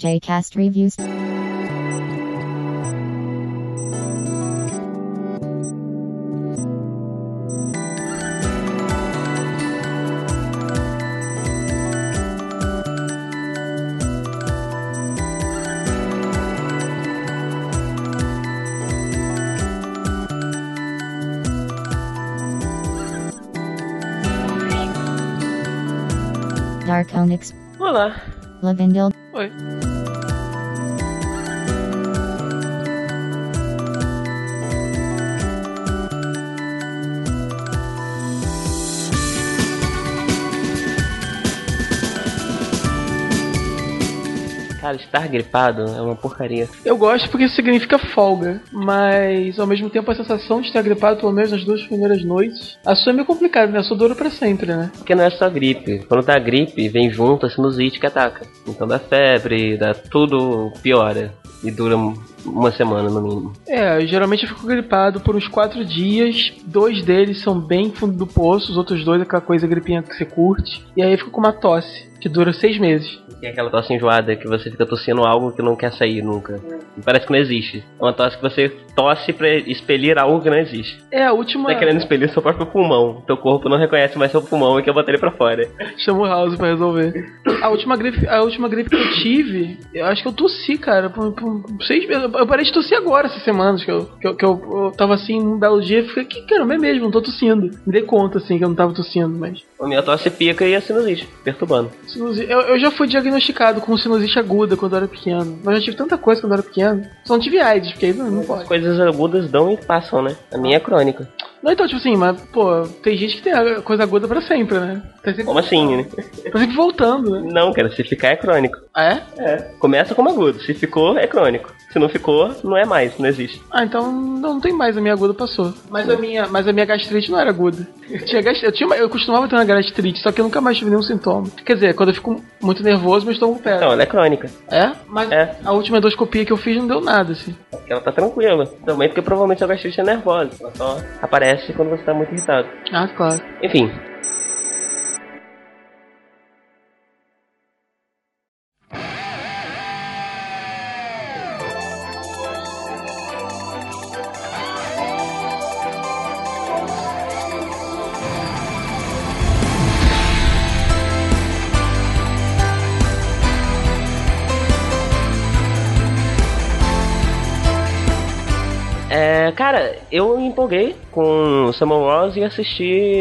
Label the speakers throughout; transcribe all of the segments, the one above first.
Speaker 1: JCast Reviews. Dark Onyx.
Speaker 2: Olá.
Speaker 1: Lavendel.
Speaker 2: Oi. Cara, estar gripado é uma porcaria.
Speaker 3: Eu gosto porque isso significa folga, mas ao mesmo tempo a sensação de estar gripado pelo menos nas 2 primeiras noites, a sua é meio complicada, né? A sua dura pra sempre, né?
Speaker 2: Porque não é só gripe. Quando dá gripe, vem junto a sinusite que ataca. Então dá febre, dá tudo piora. E dura uma semana no mínimo.
Speaker 3: Geralmente eu fico gripado por uns 4 dias. 2 deles são bem fundo do poço, os outros 2 é aquela coisa gripinha que você curte. E aí eu fico com uma tosse, que dura 6 meses.
Speaker 2: É aquela tosse enjoada que você fica tossindo algo que não quer sair nunca. Parece que não existe. É uma tosse que você tosse pra expelir algo que não existe.
Speaker 3: A última...
Speaker 2: Você tá querendo expelir seu próprio pulmão. Teu corpo não reconhece mais seu pulmão e quer botar ele pra fora.
Speaker 3: Chama o House pra resolver. A última gripe que eu tive, eu acho que eu tossi, cara, por 6 meses. Eu parei de tossir agora, essas semanas, que eu tava assim, um belo dia, e fiquei, que caramba, é mesmo, não tô tossindo. Me dei conta, assim, que eu não tava tossindo, mas...
Speaker 2: A minha tosse pica e a sinusite, perturbando.
Speaker 3: Eu já fui diagnosticado com sinusite aguda quando eu era pequeno. Mas eu já tive tanta coisa quando eu era pequeno. Só não tive AIDS, porque aí não pode.
Speaker 2: As coisas agudas dão e passam, né? A minha é crônica.
Speaker 3: Não, então, tipo assim, mas, pô, tem gente que tem a coisa aguda pra sempre, né?
Speaker 2: Como assim, né?
Speaker 3: Tá sempre voltando, né?
Speaker 2: Não, cara, se ficar é crônico.
Speaker 3: Ah, é?
Speaker 2: É. Começa como agudo, se ficou, é crônico. Se não ficou, não é mais, não existe.
Speaker 3: Ah, então não tem mais, a minha aguda passou. Mas a minha gastrite não era aguda. Eu costumava ter uma gastrite, só que eu nunca mais tive nenhum sintoma. Quer dizer, quando eu fico muito nervoso, meu estômago pega.
Speaker 2: Não, ela é crônica.
Speaker 3: É? Mas a última endoscopia que eu fiz não deu nada, assim.
Speaker 2: Porque ela tá tranquila. Também porque provavelmente a gastrite é nervosa. Ela só aparece quando você tá muito irritado.
Speaker 3: Ah, claro.
Speaker 2: Enfim. Cara, eu me empolguei com o Samuel Ross e assisti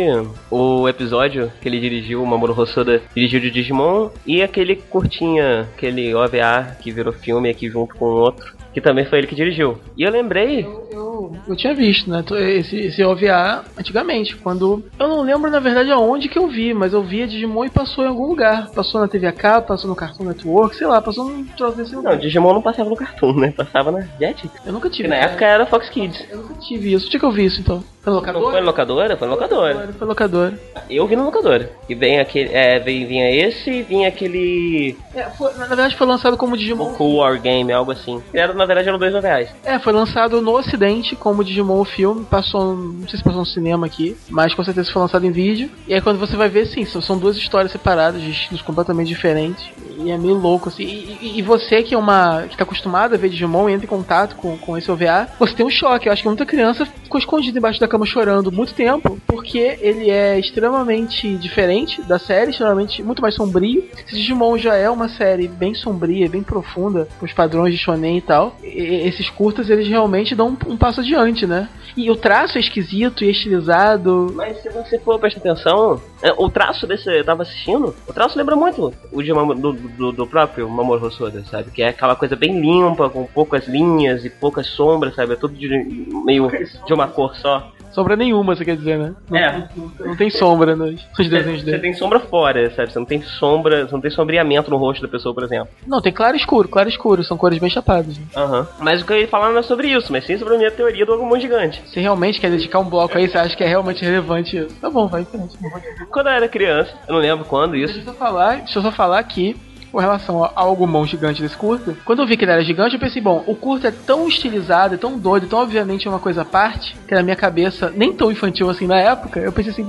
Speaker 2: o episódio que ele dirigiu, o Mamoru Hosoda dirigiu de Digimon, e aquele curtinha, aquele OVA que virou filme aqui junto com outro, que também foi ele que dirigiu. E eu lembrei...
Speaker 3: Eu tinha visto, né, esse OVA antigamente, quando... Eu não lembro, na verdade, aonde que eu vi, mas eu via Digimon e passou em algum lugar. Passou na TV a cabo, passou no Cartoon Network, sei lá, passou num troço desse lugar.
Speaker 2: Não, Digimon não passava no Cartoon, né? Passava na Jetix.
Speaker 3: Eu nunca tive.
Speaker 2: Que na época era Fox Kids.
Speaker 3: Eu nunca tive isso. Onde é que eu vi isso, então? Foi no locadora?
Speaker 2: Não foi no locadora? Foi no locadora.
Speaker 3: Foi locadora.
Speaker 2: Eu vi no locadora. E vem aquele... vinha esse e vinha aquele...
Speaker 3: na verdade foi lançado como Digimon...
Speaker 2: O Cool War Game, algo assim. Na verdade eram R$2.
Speaker 3: Foi lançado no ocidente como Digimon o filme. Passou... Não sei se passou no cinema aqui, mas com certeza foi lançado em vídeo. E aí quando você vai ver, sim, são 2 histórias separadas, de estilos completamente diferentes. E é meio louco, assim. E você que tá acostumado a ver Digimon e entra em contato com esse OVA, você tem um choque. Eu acho que muita criança ficou escondida embaixo da cama chorando muito tempo, porque ele é extremamente diferente da série, extremamente muito mais sombrio. Esse Digimon já é uma série bem sombria, bem profunda, com os padrões de shonen e tal. Esses curtas, eles realmente dão um passo adiante, né? E o traço é esquisito e estilizado.
Speaker 2: Mas se você for prestar atenção, o traço desse, eu tava assistindo, o traço lembra muito o de do próprio Mamoru Hosoda, sabe? Que é aquela coisa bem limpa, com poucas linhas e poucas sombras, sabe? É tudo meio de uma cor só.
Speaker 3: Sombra nenhuma, você quer dizer, né? Não tem sombra nos desenhos dele.
Speaker 2: Você tem sombra fora, sabe? Você não tem sombra, você não tem sombreamento no rosto da pessoa, por exemplo.
Speaker 3: Não, tem claro e escuro, são cores bem chapadas. Né?
Speaker 2: Mas o que eu ia falar não é sobre isso, mas sim sobre a minha teoria do Agumon gigante.
Speaker 3: Você realmente quer dedicar um bloco aí, você acha que é realmente relevante isso? Tá bom, vai em frente.
Speaker 2: Quando eu era criança, eu não lembro quando isso.
Speaker 3: Deixa eu só falar aqui, com relação ao Agumon gigante desse curta, quando eu vi que ele era gigante, eu pensei, bom, o curta é tão estilizado, é tão doido, tão obviamente é uma coisa à parte, que na minha cabeça, nem tão infantil assim na época, eu pensei assim, bom,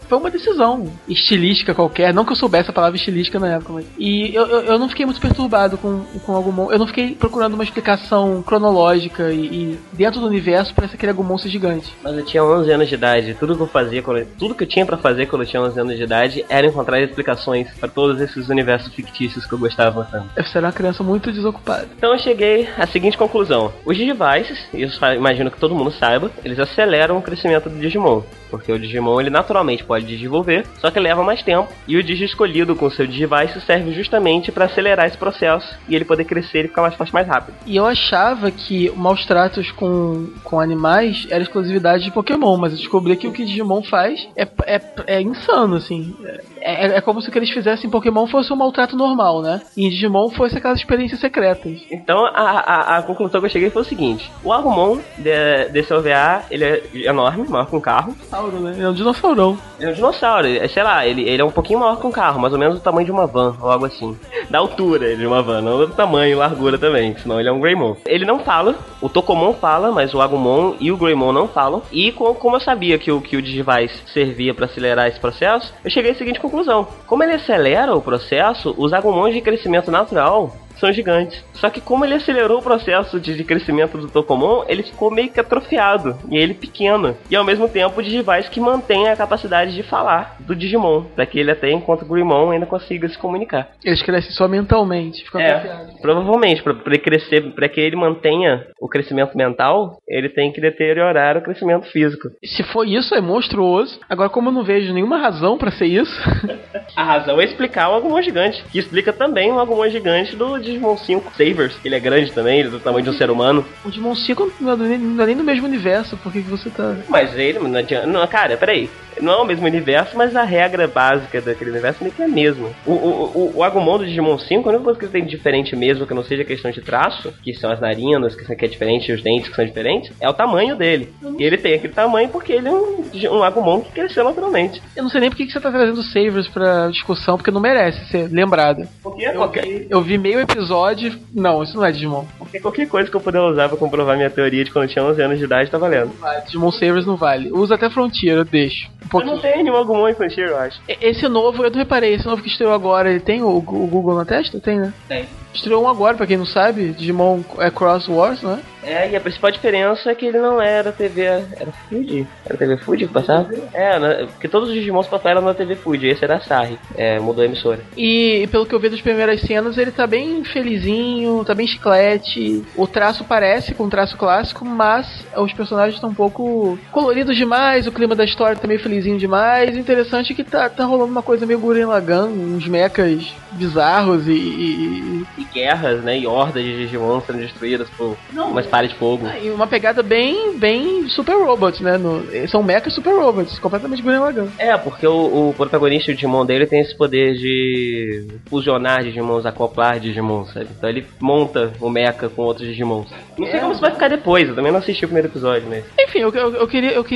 Speaker 3: foi uma decisão estilística qualquer, não que eu soubesse a palavra estilística na época, mas... E eu não fiquei muito perturbado com Agumon, eu não fiquei procurando uma explicação cronológica e dentro do universo parece aquele Agumon ser gigante.
Speaker 2: Mas eu tinha 11 anos de idade, tudo que eu tinha pra fazer quando eu tinha 11 anos de idade era encontrar explicações pra todos esses universos fictícios que eu gostava tanto.
Speaker 3: Eu era uma criança muito desocupada.
Speaker 2: Então eu cheguei à seguinte conclusão: os Digivices, e eu imagino que todo mundo saiba, eles aceleram o crescimento do Digimon, porque o Digimon ele naturalmente pode desenvolver, só que leva mais tempo, e o Digi escolhido com o seu Digivice serve justamente pra acelerar esse processo e ele poder crescer e ficar mais forte mais rápido.
Speaker 3: E eu achava que maus tratos com animais era exclusividade de Pokémon, mas eu descobri que o que Digimon faz é insano, assim. É como se o que eles fizessem em Pokémon fosse um maltrato normal, né? E em Digimon fosse aquelas experiências secretas.
Speaker 2: Então a conclusão que eu cheguei foi o seguinte: o Agumon desse OVA, ele é enorme, maior que um carro.
Speaker 3: Né? É um dinossaurão.
Speaker 2: Ele é um dinossauro, sei lá, ele é um pouquinho maior que um carro, mais ou menos o tamanho de uma van, ou algo assim. Da altura de uma van, não do tamanho e largura também, senão ele é um Greymon. Ele não fala, o Tokomon fala, mas o Agumon e o Greymon não falam. E como eu sabia que o Digivice servia para acelerar esse processo, eu cheguei à seguinte conclusão: como ele acelera o processo, os Agumons de crescimento natural são gigantes. Só que como ele acelerou o processo de crescimento do Tokomon, ele ficou meio que atrofiado, e ele pequeno. E ao mesmo tempo o Digivice que mantém a capacidade de falar do Digimon, para que ele até enquanto o Greymon ainda consiga se comunicar.
Speaker 3: Eles crescem só mentalmente, ficam atrofiados.
Speaker 2: Provavelmente, para ele crescer, para que ele mantenha o crescimento mental, ele tem que deteriorar o crescimento físico.
Speaker 3: Se for isso, é monstruoso. Agora, como eu não vejo nenhuma razão para ser isso...
Speaker 2: A razão é explicar o Agumon gigante, que explica também o Agumon gigante do Digimon 5 Savers, que ele é grande também, ele é do tamanho de um ser humano.
Speaker 3: O Digimon 5 não é nem no mesmo universo, por que você tá...
Speaker 2: Mas ele não adianta... Não, cara, peraí. Não é o mesmo universo, mas a regra básica daquele universo meio que é a mesma. O Agumon do Digimon 5, a única coisa que ele tem de diferente mesmo, que não seja questão de traço, que são as narinas, que é diferente, e os dentes que são diferentes, é o tamanho dele. E ele tem aquele tamanho porque ele é um Agumon que cresceu naturalmente.
Speaker 3: Eu não sei nem por que você tá trazendo Savers pra discussão, porque não merece ser lembrado.
Speaker 2: Por quê?
Speaker 3: Eu vi meio episódio... Não, isso não é Digimon.
Speaker 2: Porque qualquer coisa que eu puder usar pra comprovar minha teoria de quando eu tinha 11 anos de idade tá valendo.
Speaker 3: Não vale. Digimon Savers não vale. Usa até Frontier, eu deixo.
Speaker 2: Mas não tem nenhum Agumon em Frontier, eu acho.
Speaker 3: Esse novo, eu não reparei, esse novo que estreou agora, ele tem o Google na testa? Tem, né?
Speaker 2: Tem.
Speaker 3: Estreou um agora, pra quem não sabe, Digimon Cross Wars, não é?
Speaker 2: E a principal diferença é que ele não era TV... Era Food? Era TV Food que passava? Porque todos os Digimons passaram na TV Food, esse era a Sarri. Mudou a emissora.
Speaker 3: E pelo que eu vi das primeiras cenas, ele tá bem felizinho, tá bem chiclete. O traço parece com o traço clássico, mas os personagens estão um pouco coloridos demais, o clima da história tá meio felizinho demais. O interessante é que tá rolando uma coisa meio Gurren Lagann, uns mechas bizarros e
Speaker 2: guerras, né? E hordas de Digimon sendo destruídas por uma espada de fogo.
Speaker 3: E uma pegada bem Super Robots, né? São mechas Super Robots, completamente Gurren Lagann.
Speaker 2: Porque o protagonista, o Digimon dele, tem esse poder de fusionar Digimons, acoplar Digimons, sabe? Então ele monta o mecha com outros Digimons. Não sei como isso vai ficar depois, eu também não assisti o primeiro episódio, mas...
Speaker 3: Enfim, eu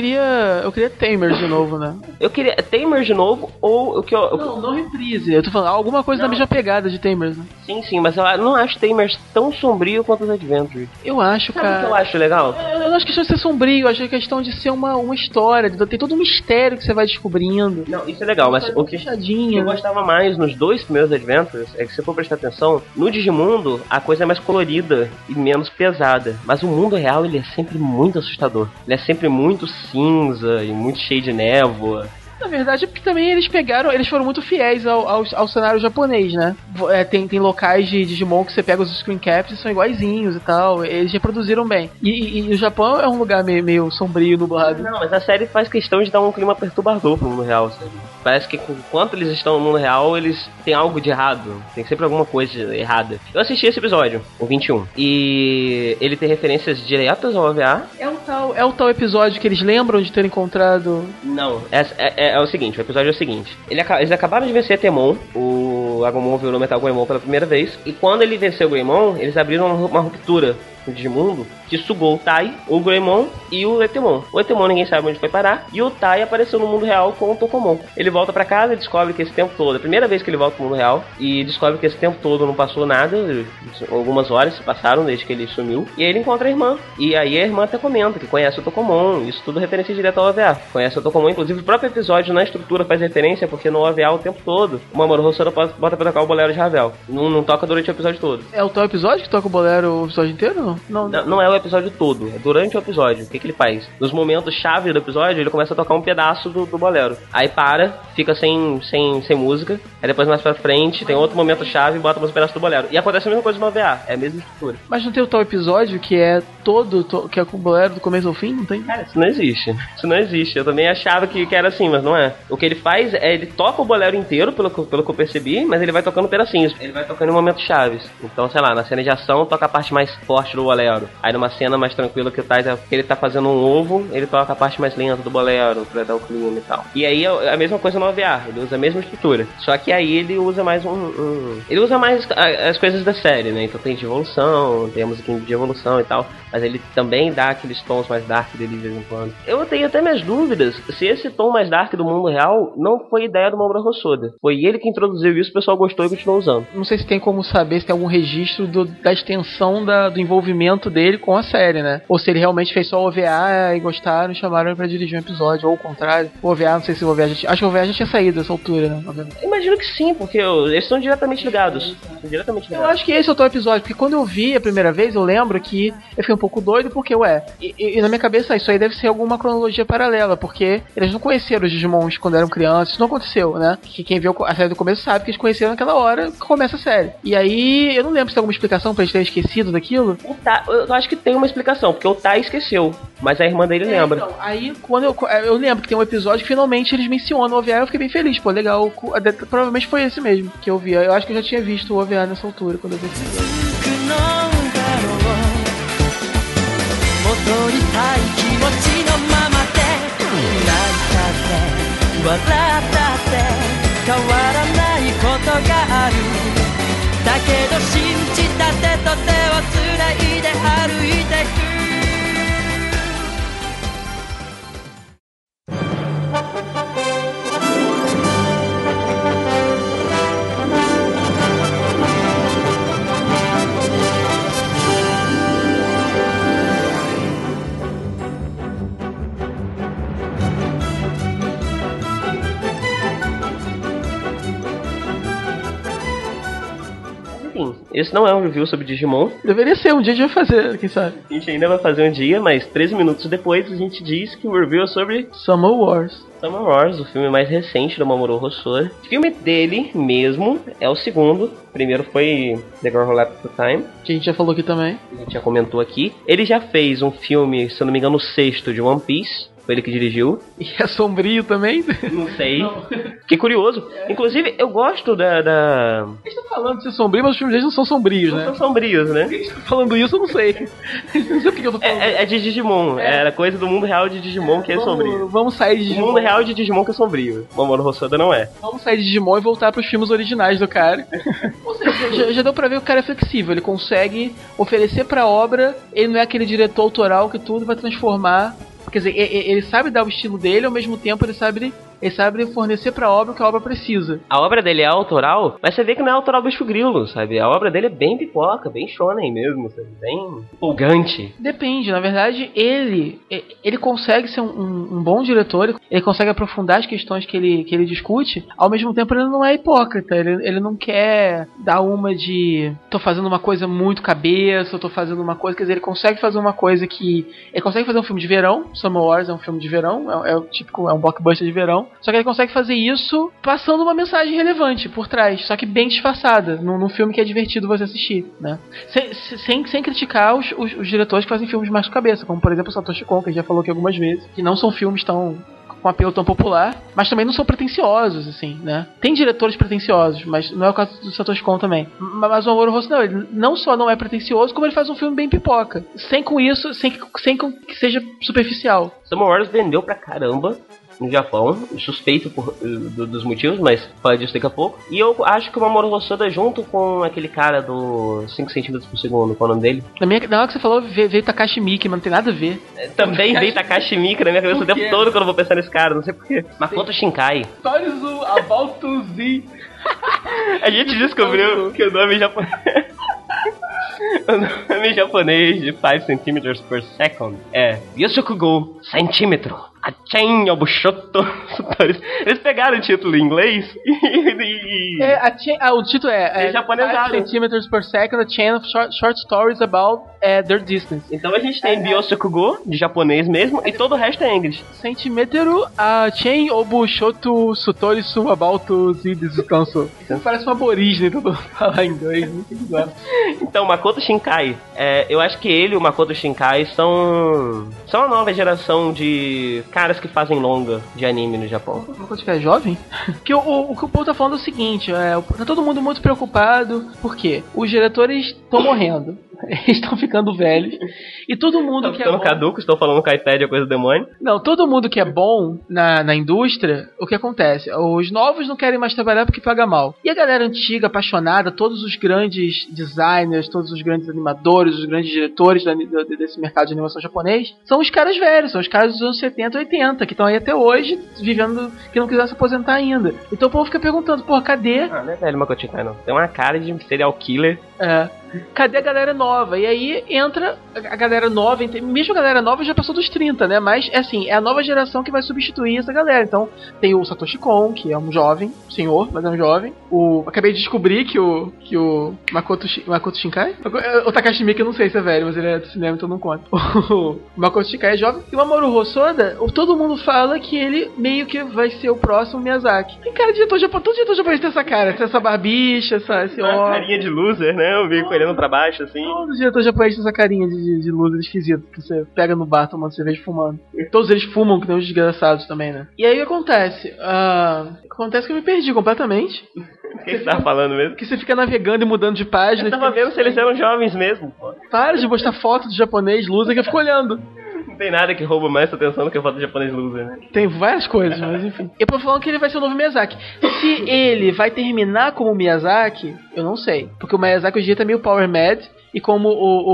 Speaker 3: queria Tamers de novo, né?
Speaker 2: Eu queria Tamers de novo, ou o que eu...
Speaker 3: Não reprise, eu tô falando alguma coisa da mesma pegada de Tamers, né?
Speaker 2: Sim, mas eu não acho Tamers tão sombrio quanto os Adventures.
Speaker 3: Eu acho,
Speaker 2: Sabe
Speaker 3: cara...
Speaker 2: o que eu acho legal?
Speaker 3: Eu não acho questão de ser sombrio, eu acho questão de ser uma história, tem todo um mistério que você vai descobrindo.
Speaker 2: Não, isso é legal, mas o que eu gostava mais nos dois primeiros Adventures é que, se você for prestar atenção, no Digimundo a coisa é mais colorida e menos pesada, mas o mundo real ele é sempre muito assustador. Ele é sempre muito cinza e muito cheio de névoa.
Speaker 3: Na verdade é porque também eles foram muito fiéis ao cenário japonês, né? Tem locais de Digimon que você pega os screen caps e são iguaizinhos e tal, eles reproduziram bem. E o Japão é um lugar meio sombrio, nublado.
Speaker 2: Não, mas a série faz questão de dar um clima perturbador pro mundo real, sabe? Parece que enquanto eles estão no mundo real, eles têm algo de errado, tem sempre alguma coisa errada. Eu assisti esse episódio, o 21, e ele tem referências diretas ao OVA.
Speaker 3: É o tal episódio que eles lembram de ter encontrado...
Speaker 2: Não, é o seguinte, o episódio é o seguinte. Eles acabaram de vencer Temon, o Agumon virou Metal Greymon pela primeira vez, e quando ele venceu o Greymon, eles abriram uma ruptura no Digimundo, que sugou o Tai, o Greymon e o Etemon. O Etemon ninguém sabe onde foi parar, e o Tai apareceu no mundo real com o Tokomon. Ele volta pra casa e descobre que esse tempo todo, a primeira vez que ele volta pro mundo real, e descobre que esse tempo todo não passou nada, algumas horas se passaram desde que ele sumiu, e aí ele encontra a irmã. E aí a irmã até comenta que conhece o Tokomon, isso tudo referência direta ao OVA. Conhece o Tokomon, inclusive o próprio episódio na estrutura faz referência, porque no OVA o tempo todo, o Mamoru Hosoda bota pra tocar o bolero de Ravel. Não toca durante o episódio todo.
Speaker 3: É o tal episódio que toca o bolero o episódio inteiro, não?
Speaker 2: Não é o episódio todo, é durante o episódio. O que ele faz? Nos momentos chave do episódio, ele começa a tocar um pedaço do bolero. Aí para, fica sem música, aí depois mais pra frente tem outro momento chave e bota mais um pedaço do bolero. E acontece a mesma coisa no OVA, é a mesma estrutura.
Speaker 3: Mas não tem o tal episódio que é que é com o bolero do começo ao fim? Não tem?
Speaker 2: Cara, isso não existe. Isso não existe. Eu também achava que era assim, mas não é. O que ele faz é, ele toca o bolero inteiro, pelo que eu percebi, mas ele vai tocando pedacinhos. Ele vai tocando em momentos chaves. Então, sei lá, na cena de ação toca a parte mais forte do bolero. Aí numa cena mais tranquila que ele tá fazendo um ovo, ele toca a parte mais lenta do bolero pra dar o clima e tal. E aí é a mesma coisa no OVA, ele usa a mesma estrutura. Só que aí ele usa mais ele usa mais as coisas da série, né? Então tem de evolução, tem a musiquinha de evolução e tal. Mas ele também dá aqueles tons mais dark dele de vez em quando. Eu tenho até minhas dúvidas se esse tom mais dark do mundo real não foi ideia do Mamoru Hosoda. Foi ele que introduziu isso, o pessoal gostou e continuou usando.
Speaker 3: Não sei se tem como saber se tem algum registro da extensão do envolvimento dele com a série, né? Ou se ele realmente fez só o OVA e gostaram e chamaram ele pra dirigir um episódio, ou o contrário. O OVA, não sei se o OVA acho que o OVA já tinha saído dessa altura, né?
Speaker 2: Imagino que sim, porque eles estão diretamente ligados.
Speaker 3: Eu acho que esse é o teu episódio, porque quando eu vi a primeira vez, eu lembro que eu fiquei um pouco doido, porque, e na minha cabeça, isso aí deve ser alguma cronologia paralela, porque eles não conheceram os Digimons quando eram crianças, isso não aconteceu, né? Que quem viu a série do começo sabe que eles conheceram naquela hora que começa a série. E aí, eu não lembro se tem alguma explicação pra eles terem esquecido daquilo.
Speaker 2: Eu acho que tem uma explicação, porque o Tai esqueceu, mas a irmã dele lembra.
Speaker 3: Então, aí, quando eu lembro que tem um episódio que finalmente eles mencionam o OVA, eu fiquei bem feliz, pô, legal. Provavelmente foi esse mesmo que eu vi. Eu acho que eu já tinha visto o OVA nessa altura, quando eu vi esse episódio.
Speaker 1: 戻りたい気持ちのままで泣いたって笑ったって変わらないことがあるだけど信じた手と手をつないで歩いてく
Speaker 2: Esse não é um review sobre Digimon.
Speaker 3: Deveria ser, um dia a gente vai fazer, quem sabe.
Speaker 2: A gente ainda vai fazer um dia, mas 13 minutos depois a gente diz que o review é sobre
Speaker 3: Summer Wars.
Speaker 2: Summer Wars, o filme mais recente do Mamoru Hosoda. O filme dele mesmo é o segundo. O primeiro foi The Girl Who Left the Time,
Speaker 3: que a gente já falou aqui também.
Speaker 2: A gente já comentou aqui. Ele já fez um filme, se eu não me engano, o sexto de One Piece. Foi ele que dirigiu.
Speaker 3: E é sombrio também?
Speaker 2: Não sei. Fiquei curioso. Inclusive, eu gosto da...
Speaker 3: Eles estão falando de ser sombrio, mas os filmes deles não são sombrios, né?
Speaker 2: Não são sombrios, né?
Speaker 3: Eles estão falando isso, eu não sei. Não sei porque eu tô falando.
Speaker 2: É de Digimon. Era coisa do mundo real de Digimon que é sombrio.
Speaker 3: Vamos sair de Digimon.
Speaker 2: O mundo real de Digimon que é sombrio. O Mamoru Hosoda não é.
Speaker 3: Vamos sair de Digimon e voltar pros filmes originais do cara. Ou seja, já deu pra ver que o cara é flexível. Ele consegue oferecer pra obra. Ele não é aquele diretor autoral que tudo vai transformar. Quer dizer, ele sabe dar o estilo dele, ao mesmo tempo ele sabe fornecer pra obra o que a obra precisa.
Speaker 2: A obra dele é autoral, mas você vê que não é autoral bicho grilo, sabe? A obra dele é bem pipoca, bem shonen mesmo, sabe? Bem empolgante.
Speaker 3: Depende, na verdade, ele consegue ser um bom diretor, ele consegue aprofundar as questões que ele discute, ao mesmo tempo ele não é hipócrita, ele não quer dar uma de tô fazendo uma coisa muito cabeça, eu tô fazendo uma coisa, quer dizer, ele consegue fazer uma coisa ele consegue fazer um filme de verão, Summer Wars é um filme de verão, é um blockbuster de verão, só que ele consegue fazer isso passando uma mensagem relevante por trás, só que bem disfarçada, num filme que é divertido você assistir, né? Sem criticar os diretores que fazem filmes mais com cabeça, como por exemplo o Satoshi Kon, que a gente já falou aqui algumas vezes, que não são filmes com apelo tão popular, mas também não são pretensiosos, assim, né? Tem diretores pretensiosos, mas não é o caso do Satoshi Kon também. Mas o Mamoru Hosoda, não, ele não só não é pretensioso, como ele faz um filme bem pipoca. Sem com isso, sem que seja superficial.
Speaker 2: Summer Wars vendeu pra caramba. no Japão. Suspeito dos motivos, mas fala disso daqui a pouco. E eu acho que o Mamoru Hosoda, junto com aquele cara do 5 cm por segundo, qual é o nome dele?
Speaker 3: Na hora que você falou, veio Takashi Miike, mas não tem nada a ver.
Speaker 2: Também veio Takashi Miike na minha cabeça o tempo todo quando eu vou pensar nesse cara, não sei porquê. Makoto Shinkai.
Speaker 3: Stories about to Z.
Speaker 2: A gente descobriu que o nome japonês... O nome japonês de 5 cm per second é Yoshokugo centímetro. A Chain Obushoto. Eles pegaram o título em inglês e...
Speaker 3: o título é
Speaker 2: japonesado.
Speaker 3: 5 cm per second, a chain of short stories about their distance.
Speaker 2: Então a gente tem Byosokugo, de japonês mesmo, e todo o resto é inglês.
Speaker 3: Centímetro, a Chain Obushoto Sutorisu about the distance. Parece um aborígene todo falar inglês, muito igual.
Speaker 2: Então, Makoto Shinkai, eu acho que ele e o Makoto Shinkai são a nova geração de caras que fazem longa de anime no Japão.
Speaker 3: Uma coisa que é jovem? Porque o que o Paul tá falando é o seguinte, tá todo mundo muito preocupado, porque os diretores estão morrendo. Eles estão ficando velhos. E todo mundo que é bom...
Speaker 2: caducos, estão falando que a iPad é coisa do demônio.
Speaker 3: Não, todo mundo que é bom na indústria, o que acontece? Os novos não querem mais trabalhar porque paga mal. E a galera antiga, apaixonada, todos os grandes designers, todos os grandes animadores, os grandes diretores desse mercado de animação japonês, são os caras velhos, são os caras dos anos 70 e 80, que estão aí até hoje, vivendo, que não quiseram se aposentar ainda. Então o povo fica perguntando, porra, cadê?
Speaker 2: Não é velho Makoto Shinkai, não. Tem uma cara de serial killer.
Speaker 3: Cadê a galera nova? E aí entra a galera nova, mesmo a galera nova já passou dos 30, né? Mas, é a nova geração que vai substituir essa galera. Então, tem o Satoshi Kon, que é um jovem, senhor, mas é um jovem. Acabei de descobrir que o Makoto Shinkai? O Takashi Miike eu não sei se é velho, mas ele é do cinema, então não conta. O Makoto Shinkai é jovem. E o Mamoru Hosoda, todo mundo fala que ele meio que vai ser o próximo Miyazaki. E, cara, todo diretor japonês tem essa cara, tem essa barbicha, esse
Speaker 2: ó. Carinha de loser, né? Eu vi olhando pra baixo, assim.
Speaker 3: Todos os diretores japoneses têm essa carinha de loser esquisito, que você pega no bar tomando cerveja fumando. E todos eles fumam, que nem os desgraçados também, né? E aí o que acontece? Acontece que eu me perdi completamente.
Speaker 2: O que você tava falando mesmo?
Speaker 3: Que você fica navegando e mudando de página.
Speaker 2: Eu tava vendo se eles eram jovens mesmo, pô.
Speaker 3: Para de postar foto do japonês loser que eu fico olhando.
Speaker 2: Não tem nada que rouba mais atenção do que a foto do japonês loser, né?
Speaker 3: Tem várias coisas, mas enfim. E eu falando que ele vai ser o novo Miyazaki. Se ele vai terminar como Miyazaki, eu não sei. Porque o Miyazaki hoje em dia tá meio power mad. E como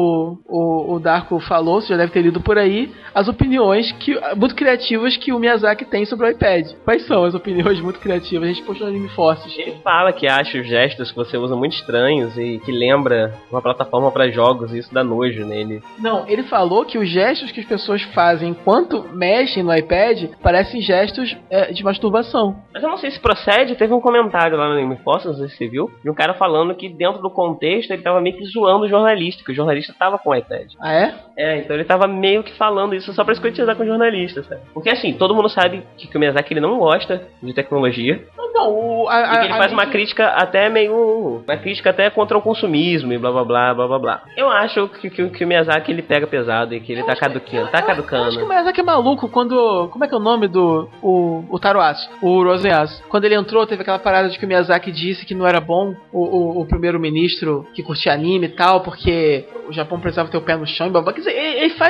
Speaker 3: o Darko falou, você já deve ter lido por aí, as opiniões muito criativas que o Miyazaki tem sobre o iPad. Quais são as opiniões muito criativas? A gente postou no Anime Forces.
Speaker 2: Ele fala que acha os gestos que você usa muito estranhos e que lembra uma plataforma para jogos, e isso dá nojo nele.
Speaker 3: Não, ele falou que os gestos que as pessoas fazem enquanto mexem no iPad parecem gestos de masturbação.
Speaker 2: Mas eu não sei se procede, teve um comentário lá no Anime Forces, não sei se você viu, de um cara falando que dentro do contexto ele tava meio que zoando o jornalista, que o jornalista tava com o iPad.
Speaker 3: Ah, é?
Speaker 2: Então ele tava meio que falando isso só pra escrotizar com o jornalista, sabe? Porque assim, todo mundo sabe que o Miyazaki ele não gosta de tecnologia.
Speaker 3: Não,
Speaker 2: e que ele faz uma crítica até meio... Uma crítica até contra o consumismo e blá blá blá blá blá blá. Eu acho que o Miyazaki ele pega pesado e que ele tá caducando. Eu acho
Speaker 3: que o Miyazaki é maluco quando... Como é que é o nome do... O Taro Aso, o Rosenyasu. Quando ele entrou, teve aquela parada de que o Miyazaki disse que não era bom o primeiro-ministro que curtia anime e tal, porque o Japão precisava ter o pé no chão e blá blá. Quer dizer,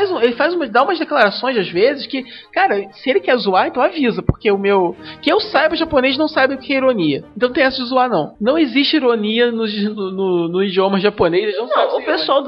Speaker 3: ele dá umas declarações às vezes que, cara, se ele quer zoar, então avisa, porque que eu saiba, o japonês não sabe o que é ironia. Então não tem essa de zoar, não. Não existe ironia no idioma japonês. Eles não sabem.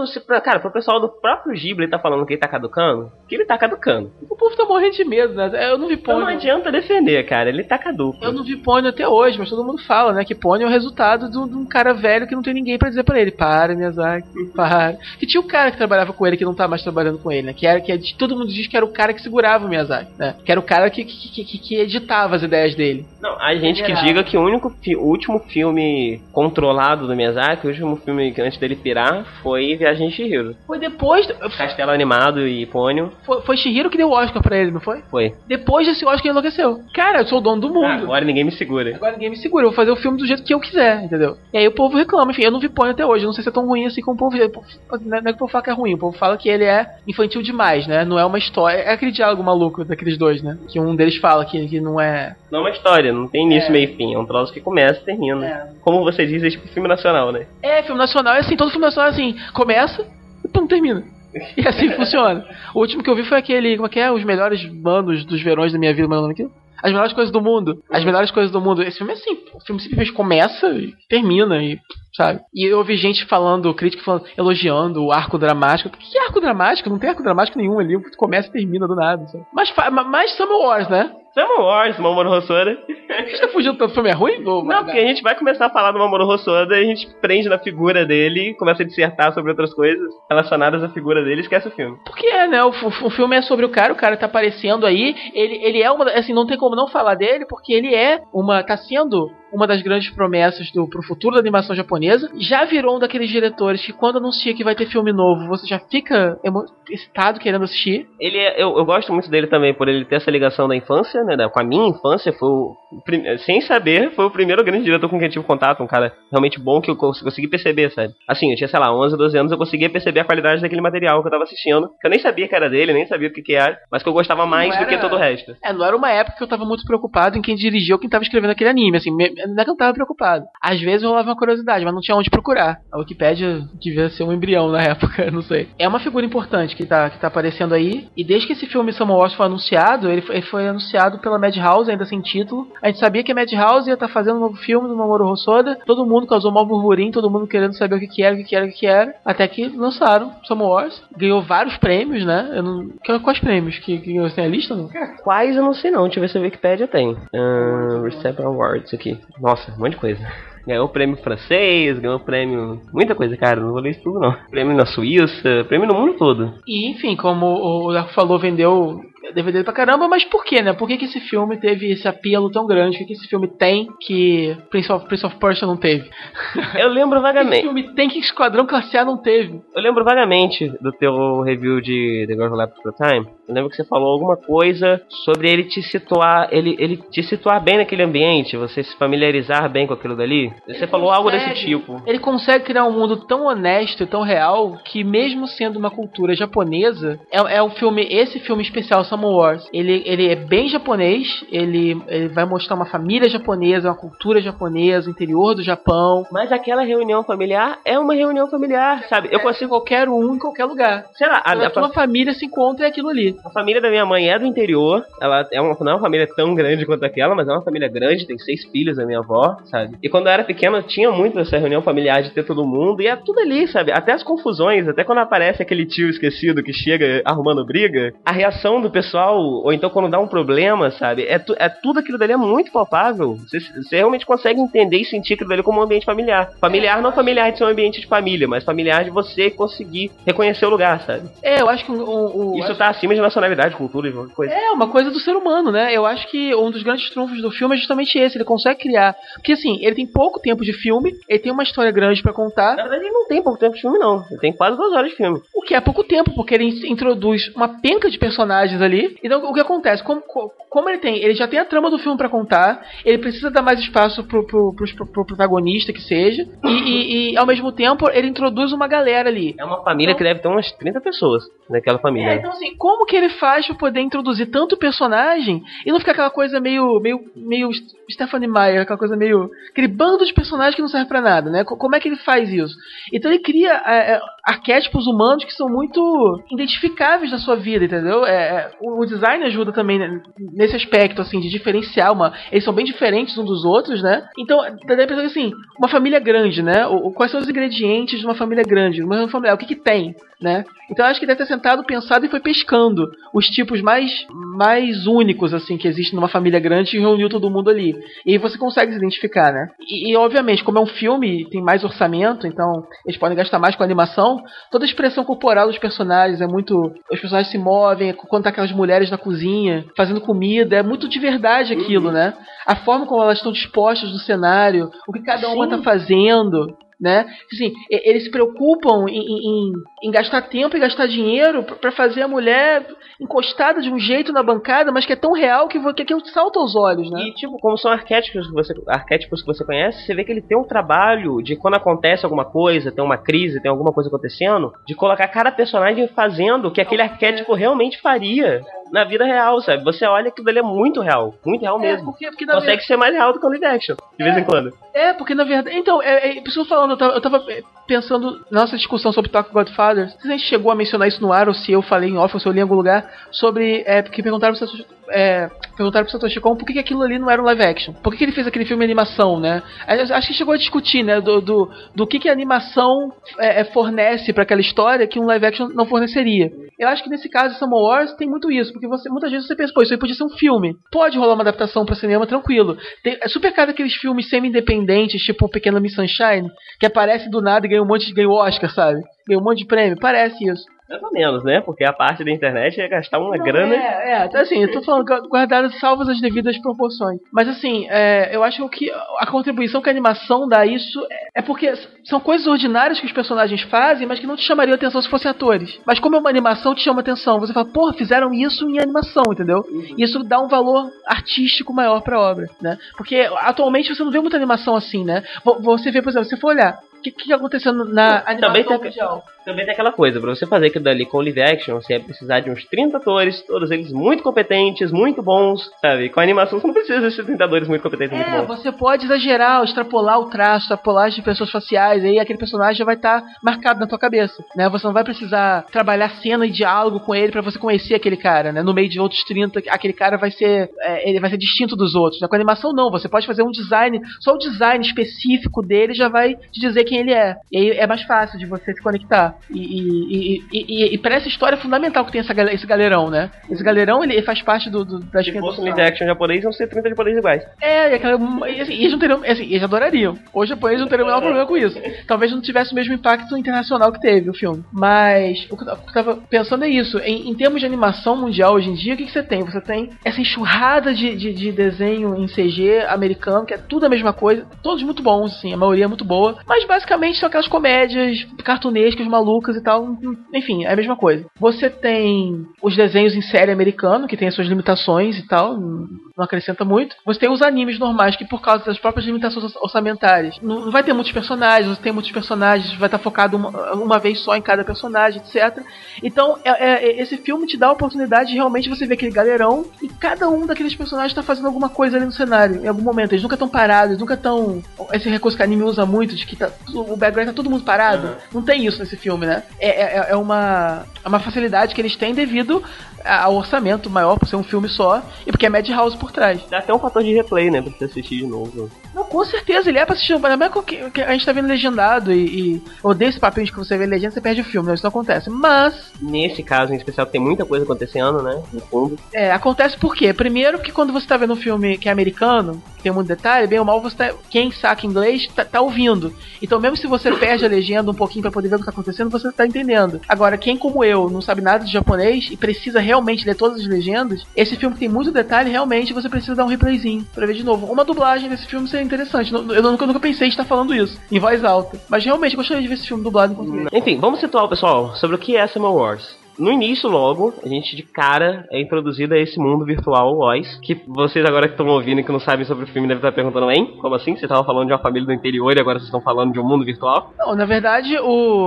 Speaker 2: Pro pessoal do próprio Ghibli tá falando que ele tá caducando, que ele tá caducando.
Speaker 3: O povo tá morrendo de medo, né? Eu não vi pônei.
Speaker 2: Não adianta defender, cara, ele tá caduco.
Speaker 3: Eu não vi pônei até hoje, mas todo mundo fala, né, que pônei é o resultado de um cara velho que não tem ninguém pra dizer pra ele, para, Miyazaki, para. Que tinha o cara que trabalhava com ele que não tá mais trabalhando com ele, né? Todo mundo diz que era o cara que segurava o Miyazaki, né? Que era o cara que editava as ideias dele.
Speaker 2: Não, a gente que diga que o último filme controlado do Miyazaki, o último filme antes dele pirar, foi Viagem de Chihiro.
Speaker 3: Foi depois...
Speaker 2: Castelo Animado e Pônio.
Speaker 3: Foi Chihiro que deu o Oscar pra ele, não foi?
Speaker 2: Foi.
Speaker 3: Depois desse Oscar ele enlouqueceu. Cara, eu sou o dono do mundo.
Speaker 2: Agora ninguém me segura.
Speaker 3: Eu vou fazer o filme do jeito que eu quiser, entendeu? E aí o povo reclama, enfim, eu não vi Pônio até hoje, eu não sei se é tão ruim assim como o povo... Não é que o povo fala que é ruim, o povo fala que ele é infantil demais, né? Não é uma história... É aquele diálogo maluco daqueles dois, né? Que um deles fala que não é...
Speaker 2: Não é uma história, não tem início, meio e fim. É um troço que começa e termina. Como você diz, é tipo filme nacional, né?
Speaker 3: Filme nacional é assim, todo filme nacional é assim, começa e pum, termina. E assim funciona. O último que eu vi foi aquele, como é que é? Os melhores bandos dos verões da minha vida, meu nome aqui? As melhores coisas do mundo. As melhores coisas do mundo. Esse filme é assim, o filme simplesmente começa e termina, e sabe? E eu ouvi gente falando, crítico falando, elogiando o arco dramático. O que é arco dramático? Não tem arco dramático nenhum ali, começa e termina do nada, sabe? Mas Summer Wars, né?
Speaker 2: Summer Wars, Mamoru Hosoda.
Speaker 3: A gente tá fugindo do filme é ruim?
Speaker 2: Não, porque a gente vai começar a falar do Mamoru Hosoda e a gente prende na figura dele, começa a dissertar sobre outras coisas relacionadas à figura dele e esquece o filme.
Speaker 3: Porque né? O filme é sobre o cara tá aparecendo aí, ele é uma, assim, não tem como não falar dele, porque ele tá sendo uma das grandes promessas pro futuro da animação japonesa. Já virou um daqueles diretores que quando anuncia que vai ter filme novo, você já fica excitado querendo assistir.
Speaker 2: Eu gosto muito dele também, por ele ter essa ligação da infância, né, com a minha infância. Sem saber, foi o primeiro grande diretor com quem eu tive contato, um cara realmente bom que eu consegui perceber, sabe? Assim, eu tinha, sei lá, 11, 12 anos, eu conseguia perceber a qualidade daquele material que eu tava assistindo, que eu nem sabia que era dele, nem sabia o que era, mas que eu gostava mais do que todo o resto.
Speaker 3: Não era uma época que eu tava muito preocupado em quem dirigiu ou quem tava escrevendo aquele anime, assim, não é que eu tava preocupado. Às vezes eu rolava uma curiosidade, mas não tinha onde procurar. A Wikipédia devia ser um embrião na época, não sei. É uma figura importante que tá aparecendo aí, e desde que esse filme Summer Wars foi anunciado, ele foi anunciado pela Madhouse, ainda sem título. A gente sabia que a Madhouse ia estar fazendo um novo filme do Mamoru Hosoda, todo mundo causou mau burburinho, todo mundo querendo saber o que era, até que lançaram Summer Wars, ganhou vários prêmios, né? Quais prêmios? Que ganhou? Tem a lista, não?
Speaker 2: Quais eu não sei não, deixa eu ver se a Wikipédia tem. Receive Awards aqui. Nossa, um monte de coisa. Ganhou prêmio francês, ganhou prêmio... Muita coisa, cara, não vou ler isso tudo não. Prêmio na Suíça, prêmio no mundo todo.
Speaker 3: E, enfim, como o Darko falou, vendeu DVD pra caramba, mas por quê, né? Por que esse filme teve esse apelo tão grande? O que esse filme tem que Prince of Persia não teve?
Speaker 2: Eu lembro vagamente.
Speaker 3: Esse filme tem que Esquadrão Classe A não teve.
Speaker 2: Eu lembro vagamente do teu review de The Girl Who Left the Time. Eu lembro que você falou alguma coisa sobre ele te situar, ele te situar bem naquele ambiente, você se familiarizar bem com aquilo dali. Você falou algo desse tipo.
Speaker 3: Ele consegue criar um mundo tão honesto e tão real que, mesmo sendo uma cultura japonesa, esse filme especial Summer Wars, ele é bem japonês, ele vai mostrar uma família japonesa, uma cultura japonesa, o interior do Japão.
Speaker 2: Mas aquela reunião familiar é uma reunião familiar, sabe? Eu consigo
Speaker 3: qualquer um em qualquer lugar.
Speaker 2: Sei lá,
Speaker 3: a tua família se encontra é aquilo ali.
Speaker 2: A família da minha mãe é do interior, ela não é uma família tão grande quanto aquela, mas é uma família grande, tem 6 filhos, a minha avó, sabe? E quando eu era pequeno, tinha muito essa reunião familiar de ter todo mundo, e é tudo ali, sabe? Até as confusões, até quando aparece aquele tio esquecido que chega arrumando briga, a reação do pessoal, ou então quando dá um problema, sabe? Tudo aquilo dali é muito palpável. Você realmente consegue entender e sentir aquilo dali como um ambiente familiar. Familiar não familiar de ser um ambiente de família, mas familiar de você conseguir reconhecer o lugar, sabe?
Speaker 3: Eu acho que
Speaker 2: isso tá acima de nacionalidade, cultura e qualquer coisa.
Speaker 3: É uma coisa do ser humano, né? Eu acho que um dos grandes trunfos do filme é justamente esse. Ele consegue criar... Porque assim, ele tem pouco tempo de filme, ele tem uma história grande pra contar.
Speaker 2: Na verdade, ele não tem pouco tempo de filme, não. Ele tem quase 2 horas de filme.
Speaker 3: O que é pouco tempo, porque ele introduz uma penca de personagens ali. Então, o que acontece? Como ele já tem a trama do filme pra contar, ele precisa dar mais espaço pro protagonista que seja, e ao mesmo tempo ele introduz uma galera ali.
Speaker 2: É uma família que deve ter umas 30 pessoas naquela família.
Speaker 3: Então assim, como que ele faz pra poder introduzir tanto personagem e não ficar aquela coisa meio Stephanie Meyer, aquela coisa meio... aquele bando de personagens que não serve pra nada, né? Como é que ele faz isso? Então ele cria arquétipos humanos que são muito identificáveis na sua vida, entendeu? O design ajuda também nesse aspecto, assim, de diferenciar eles são bem diferentes uns dos outros, né? Então, dá a impressão que, assim, uma família grande, né? Quais são os ingredientes de uma família grande? Uma família, o que tem, né? Então eu acho que deve ter sentado, pensado e foi pescando os tipos mais únicos, assim, que existem numa família grande e reuniu todo mundo ali. E aí você consegue se identificar, né? E obviamente, como é um filme, tem mais orçamento, então eles podem gastar mais com a animação. Toda a expressão corporal dos personagens é muito... Os personagens se movem, quando tá aquelas mulheres na cozinha, fazendo comida, é muito de verdade aquilo, né? A forma como elas estão dispostas no cenário, o que cada uma tá fazendo... né? Assim, eles se preocupam em gastar tempo e gastar dinheiro pra fazer a mulher encostada de um jeito na bancada, mas que é tão real que salta aos olhos, né?
Speaker 2: E tipo, como são arquétipos que você conhece, você vê que ele tem um trabalho de quando acontece alguma coisa, tem uma crise, tem alguma coisa acontecendo, de colocar cada personagem fazendo o que aquele arquétipo realmente faria na vida real, sabe? Você olha que ele é muito real mesmo.
Speaker 3: Porque
Speaker 2: consegue ser mais real do que o live action, de vez em quando.
Speaker 3: Porque na verdade... Então, preciso falando, eu tava pensando na nossa discussão sobre Tokyo Godfather, não sei se a gente chegou a mencionar isso no ar, ou se eu falei em off, ou se eu li em algum lugar, sobre... porque perguntaram se perguntaram pro Satoshi Kon por que aquilo ali não era um live action. Por que ele fez aquele filme de animação, né? Acho que chegou a discutir, né? Do que a animação fornece pra aquela história que um live action não forneceria. Eu acho que nesse caso de Samurai Wars tem muito isso, porque muitas vezes você pensa, pô, isso aí podia ser um filme. Pode rolar uma adaptação pra cinema tranquilo. É super caro aqueles filmes semi-independentes, tipo o Pequeno Miss Sunshine, que aparece do nada e ganha o Oscar, sabe? Ganha um monte de prêmio. Parece isso.
Speaker 2: Mais ou menos, né? Porque a parte da internet é gastar uma grana.
Speaker 3: Então, assim, eu tô falando guardadas salvas as devidas proporções. Mas assim, eu acho que a contribuição que a animação dá a isso é porque são coisas ordinárias que os personagens fazem, mas que não te chamariam atenção se fossem atores. Mas como é uma animação, te chama atenção. Você fala, porra, fizeram isso em animação, entendeu? E isso dá um valor artístico maior pra obra, né? Porque atualmente você não vê muita animação assim, né? Você vê, por exemplo, se você for olhar o que aconteceu na animação mundial.
Speaker 2: Também tem aquela coisa, pra você fazer aquilo dali com live action, você ia precisar de uns 30 atores, todos eles muito competentes, muito bons, sabe? Com a animação você não precisa desses 30 atores muito competentes, muito bons.
Speaker 3: Você pode exagerar, extrapolar o traço, extrapolar as pessoas faciais, aí aquele personagem já vai estar marcado na tua cabeça, né? Você não vai precisar trabalhar cena e diálogo com ele pra você conhecer aquele cara, né? No meio de outros 30, aquele cara vai ser ele vai ser distinto dos outros, né? Com a animação não, você pode fazer um design, só o design específico dele já vai te dizer quem ele é. E aí é mais fácil de você se conectar. E para essa história é fundamental que tem esse galerão, né? Esse galerão, ele faz parte das...
Speaker 2: Se fosse um live action japonês, iam ser 30 japoneses iguais.
Speaker 3: Eles não teriam... Assim, eles adorariam. Hoje os japoneses não teriam o menor problema com isso. Talvez não tivesse o mesmo impacto internacional que teve o filme. Mas o que eu tava pensando é isso. Em termos de animação mundial hoje em dia, o que você tem? Você tem essa enxurrada de desenho em CG americano, que é tudo a mesma coisa. Todos muito bons, assim. A maioria é muito boa. Mas basicamente são aquelas comédias cartunescas, malucas e tal. Enfim, é a mesma coisa. Você tem os desenhos em série americano, que tem as suas limitações e tal, não acrescenta muito. Você tem os animes normais, que por causa das próprias limitações orçamentárias, não vai ter muitos personagens, você tem muitos personagens, vai estar focado uma vez só em cada personagem, etc. Então, esse filme te dá a oportunidade de realmente você ver aquele galerão e cada um daqueles personagens está fazendo alguma coisa ali no cenário, em algum momento. Eles nunca estão parados, eles nunca estão... Esse recurso que a anime usa muito, de que o background tá todo mundo parado. Não tem isso nesse filme, né? É uma facilidade que eles têm devido ao orçamento maior, por ser um filme só, e porque é Madhouse por trás.
Speaker 2: Dá até um fator de replay, né? Pra você assistir de novo.
Speaker 3: Não, com certeza, ele é pra assistir. Mas não é que a gente tá vendo legendado e odeio esse papinho de que você vê legenda, você perde o filme, não, isso não acontece. Mas...
Speaker 2: nesse caso em especial, tem muita coisa acontecendo, né? No fundo.
Speaker 3: Acontece por quê? Primeiro que quando você tá vendo um filme que é americano, que tem muito detalhe, bem ou mal, quem saca inglês tá ouvindo. Então mesmo se você perde a legenda um pouquinho pra poder ver o que tá acontecendo, você tá entendendo. Agora, quem como eu não sabe nada de japonês e precisa realmente ler todas as legendas, esse filme que tem muito detalhe, realmente você precisa dar um replayzinho pra ver de novo. Uma dublagem desse filme seria interessante. Eu nunca pensei em estar falando isso em voz alta. Mas realmente eu gostaria de ver esse filme dublado em português.
Speaker 2: Enfim, vamos situar o pessoal sobre o que é Samurai Wars. No início, logo, a gente de cara é introduzido a esse mundo virtual Oz, que vocês agora que estão ouvindo e que não sabem sobre o filme devem estar perguntando, hein? Como assim? Você estava falando de uma família do interior e agora vocês estão falando de um mundo virtual?
Speaker 3: Não, na verdade,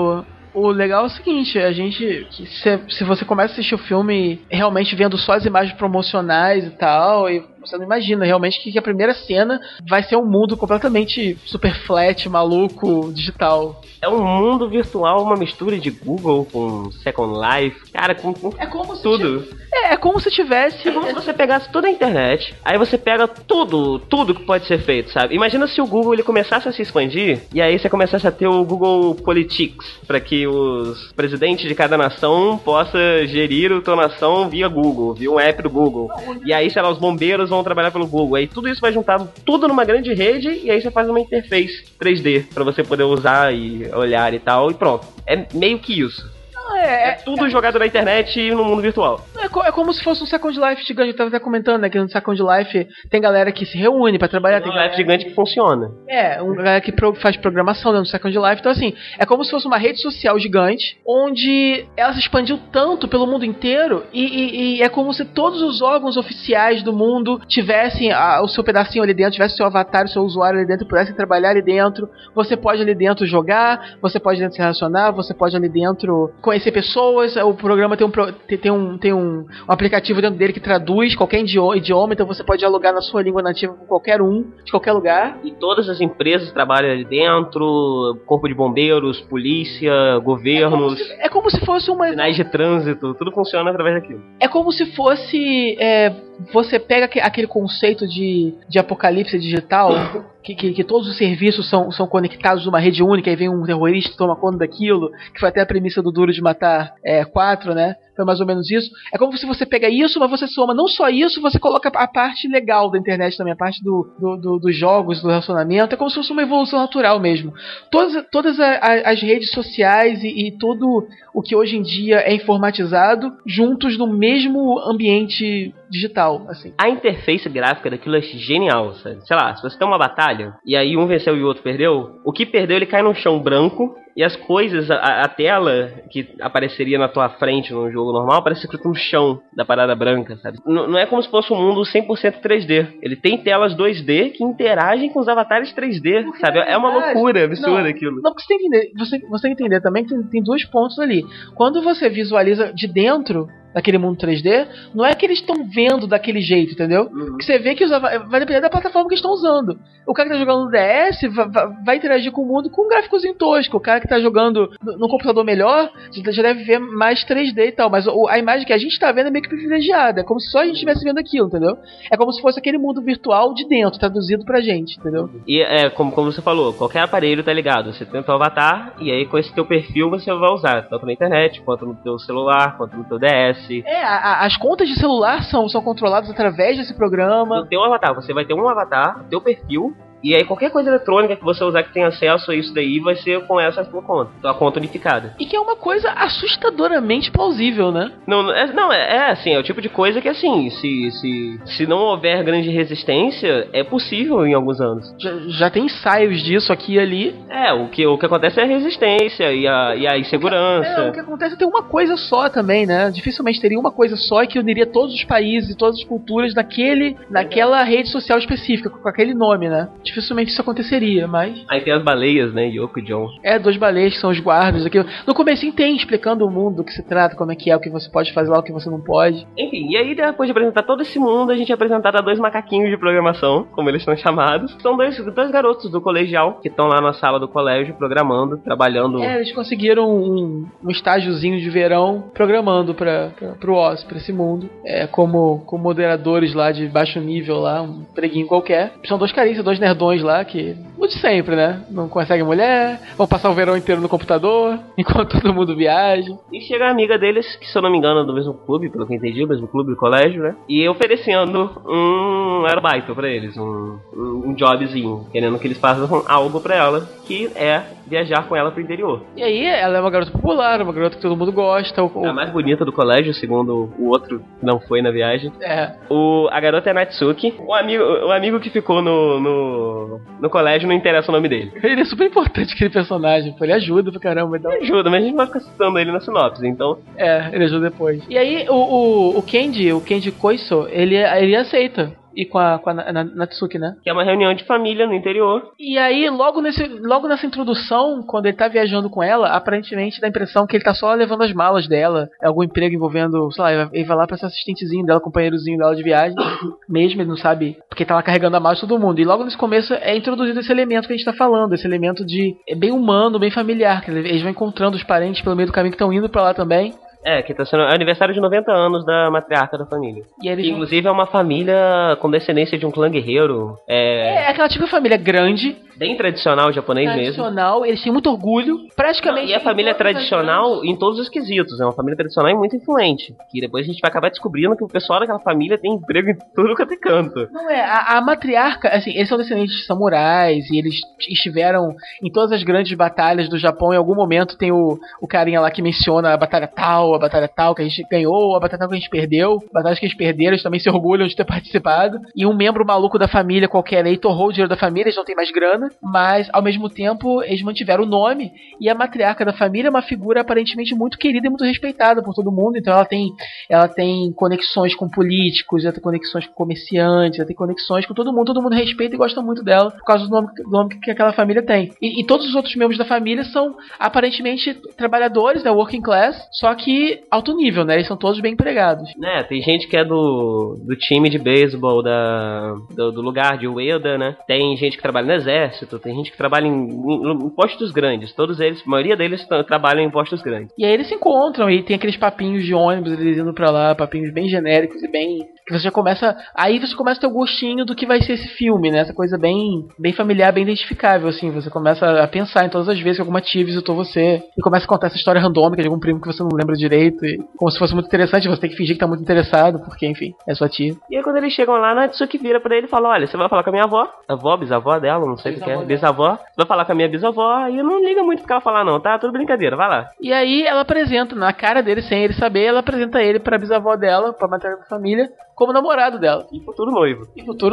Speaker 3: o legal é o seguinte, a gente, se você começa a assistir o filme realmente vendo só as imagens promocionais e tal, e você não imagina realmente que a primeira cena vai ser um mundo completamente super flat, maluco, digital.
Speaker 2: É um mundo virtual, uma mistura de Google com Second Life, cara, com
Speaker 3: é como
Speaker 2: tudo.
Speaker 3: É como se tivesse...
Speaker 2: É como se você pegasse toda a internet, aí você pega tudo que pode ser feito, sabe? Imagina se o Google ele começasse a se expandir, e aí você começasse a ter o Google Politics, para que os presidentes de cada nação possa gerir a tua nação via Google, via um app do Google. E aí, sei lá, os bombeiros vão trabalhar pelo Google. Aí tudo isso vai juntar tudo numa grande rede, e aí você faz uma interface 3D para você poder usar e olhar e tal, e pronto. É meio que isso. É tudo jogado na internet e no mundo virtual.
Speaker 3: É como se fosse um Second Life gigante. Eu tava até comentando, né, que no Second Life tem galera que se reúne pra trabalhar. Tem
Speaker 2: Life gigante que funciona.
Speaker 3: Uma galera que faz programação no Second Life. Então assim, é como se fosse uma rede social gigante, onde ela se expandiu tanto pelo mundo inteiro e é como se todos os órgãos oficiais do mundo tivessem o seu pedacinho ali dentro, tivesse o seu avatar, o seu usuário ali dentro, pudessem trabalhar ali dentro. Você pode ali dentro jogar, você pode ali dentro se relacionar, você pode ali dentro conhecer pessoas. O programa tem um aplicativo dentro dele que traduz qualquer idioma, então você pode dialogar na sua língua nativa com qualquer um, de qualquer lugar.
Speaker 2: E todas as empresas trabalham ali dentro, corpo de bombeiros, polícia, governos.
Speaker 3: É como se fosse uma...
Speaker 2: sinais de trânsito, tudo funciona através daquilo.
Speaker 3: É como se fosse você pega aquele conceito de apocalipse digital, que todos os serviços são conectados numa rede única, e vem um terrorista e toma conta daquilo, que foi até a premissa do Duro de Matar 4, né? Foi mais ou menos isso. É como se você pega isso, mas você soma não só isso, você coloca a parte legal da internet também, a parte dos jogos, do relacionamento. É como se fosse uma evolução natural mesmo. Todas as redes sociais e tudo o que hoje em dia é informatizado, juntos no mesmo ambiente digital, assim.
Speaker 2: A interface gráfica daquilo é genial, sabe? Sei lá, se você tem uma batalha, e aí um venceu e o outro perdeu, o que perdeu ele cai no chão branco, e as coisas, a tela que apareceria na tua frente num jogo normal, aparece escrito no chão da parada branca, sabe? Não é como se fosse um mundo 100% 3D. Ele tem telas 2D que interagem com os avatares 3D, sabe? É uma loucura absurda aquilo.
Speaker 3: Não, porque você tem que entender, você tem que entender também que tem dois pontos ali. Quando você visualiza de dentro daquele mundo 3D, não é que eles estão vendo daquele jeito, entendeu? Que você vê que vai depender da plataforma que eles estão usando. O cara que tá jogando no DS vai interagir com o mundo com um gráficozinho tosco. O cara que tá jogando no computador melhor já deve ver mais 3D e tal, mas a imagem que a gente tá vendo é meio que privilegiada. É como se só a gente estivesse vendo aquilo, entendeu? É como se fosse aquele mundo virtual de dentro, traduzido pra gente, entendeu?
Speaker 2: E como você falou, qualquer aparelho tá ligado. Você tem o teu avatar, e aí com esse teu perfil você vai usar, tanto na internet, quanto no teu celular, quanto no teu DS.
Speaker 3: As contas de celular são controladas através desse programa.
Speaker 2: No teu avatar, você vai ter um avatar, teu perfil, e aí qualquer coisa eletrônica que você usar que tenha acesso a isso daí vai ser com essa tua conta, tua conta unificada.
Speaker 3: E que é uma coisa assustadoramente plausível, né?
Speaker 2: É assim, é o tipo de coisa que assim, se não houver grande resistência, é possível em alguns anos.
Speaker 3: Já tem ensaios disso aqui e ali.
Speaker 2: O que acontece é a resistência e a insegurança.
Speaker 3: O que acontece é ter uma coisa só também, né? Dificilmente teria uma coisa só que uniria todos os países e todas as culturas naquela rede social específica, com aquele nome, né? Dificilmente isso aconteceria, mas...
Speaker 2: Aí tem as baleias, né? Yoko e John.
Speaker 3: 2 baleias que são os guardas. Aquilo. No comecinho tem explicando o mundo, do que se trata, como é que é, o que você pode fazer lá, o que você não pode.
Speaker 2: Enfim, e aí depois de apresentar todo esse mundo, a gente é apresentado a 2 macaquinhos de programação, como eles são chamados. São dois garotos do colegial, que estão lá na sala do colégio, programando, trabalhando...
Speaker 3: Eles conseguiram um estágiozinho de verão, programando pro Oz, pra esse mundo. Como moderadores lá de baixo nível lá, um preguinho qualquer. São 2 carícias, 2 nerdões lá que, o de sempre, né? Não conseguem mulher, vão passar o verão inteiro no computador, enquanto todo mundo viaja.
Speaker 2: E chega a amiga deles, que se eu não me engano é do mesmo clube, pelo que eu entendi, o mesmo clube do colégio, né? E oferecendo um aerobaito pra eles, um jobzinho, querendo que eles façam algo pra ela, que é viajar com ela pro interior.
Speaker 3: E aí, ela é uma garota popular, uma garota que todo mundo gosta.
Speaker 2: A mais bonita do colégio, segundo o outro que não foi na viagem. A garota é Natsuki. O amigo que ficou no colégio não interessa o nome dele.
Speaker 3: Ele é super importante, aquele personagem. Ele ajuda pra caramba. Então...
Speaker 2: Ele ajuda, mas a gente vai ficar citando ele na sinopse, então...
Speaker 3: ele ajuda depois. E aí, o Kenji Koiso, ele aceita. E com a Natsuki, né?
Speaker 2: Que é uma reunião de família no interior.
Speaker 3: E aí, logo nessa introdução, quando ele tá viajando com ela, aparentemente dá a impressão que ele tá só levando as malas dela. Algum emprego envolvendo, sei lá, ele vai lá pra ser assistentezinho dela, companheirozinho dela de viagem. Mesmo, ele não sabe, porque tá lá carregando a mala de todo mundo. E logo nesse começo é introduzido esse elemento que a gente tá falando, esse elemento de bem humano, bem familiar. Que eles vão encontrando os parentes pelo meio do caminho que estão indo pra lá também.
Speaker 2: Que tá sendo aniversário de 90 anos da matriarca da família.
Speaker 3: E eles
Speaker 2: inclusive é uma família com descendência de um clã guerreiro.
Speaker 3: É aquela tipo de família grande.
Speaker 2: Bem tradicional japonês
Speaker 3: tradicional, eles têm muito orgulho. Praticamente.
Speaker 2: E a família tradicional em todos os quesitos. É uma família tradicional e muito influente. Que depois a gente vai acabar descobrindo que o pessoal daquela família tem emprego em tudo quanto é canto.
Speaker 3: Não a matriarca, assim, eles são descendentes de samurais e eles estiveram em todas as grandes batalhas do Japão. Em algum momento tem o carinha lá que menciona a batalha tal que a gente ganhou, a batalha tal que a gente perdeu. Batalhas que eles perderam, eles também se orgulham de ter participado. E um membro maluco da família qualquer aí torrou o dinheiro da família, eles não têm mais grana. Mas, ao mesmo tempo, eles mantiveram o nome. E a matriarca da família é uma figura aparentemente muito querida e muito respeitada por todo mundo. Então ela tem conexões com políticos, ela tem conexões com comerciantes, ela tem conexões com todo mundo respeita e gosta muito dela por causa do nome que aquela família tem. E todos os outros membros da família são aparentemente trabalhadores da working class, só que de alto nível, né? Eles são todos bem empregados.
Speaker 2: Né, tem gente que é do time de beisebol do lugar de Ueda, né? Tem gente que trabalha no exército, tem gente que trabalha em postos grandes. Todos eles, a maioria deles trabalham em postos grandes.
Speaker 3: E aí eles se encontram e tem aqueles papinhos de ônibus, eles indo pra lá, papinhos bem genéricos e bem... que você já começa... Aí você começa a ter o gostinho do que vai ser esse filme, né? Essa coisa bem familiar, bem identificável, assim. Você começa a pensar em todas as vezes que alguma tia visitou você e começa a contar essa história randômica de algum primo que você não lembra direito. E como se fosse muito interessante, você tem que fingir que tá muito interessado, porque, enfim, é sua tia.
Speaker 2: E aí quando eles chegam lá, Natsuki vira pra ele e fala, olha, você vai falar com a minha avó, bisavó dela, não sei o que é, bisavó. Você vai falar com a minha bisavó e não liga muito pro que ela falar não, tá? Tudo brincadeira, vai lá.
Speaker 3: E aí ela apresenta, na cara dele, sem ele saber, ela apresenta ele pra bisavó dela, pra matéria da família, como namorado dela.
Speaker 2: E futuro noivo.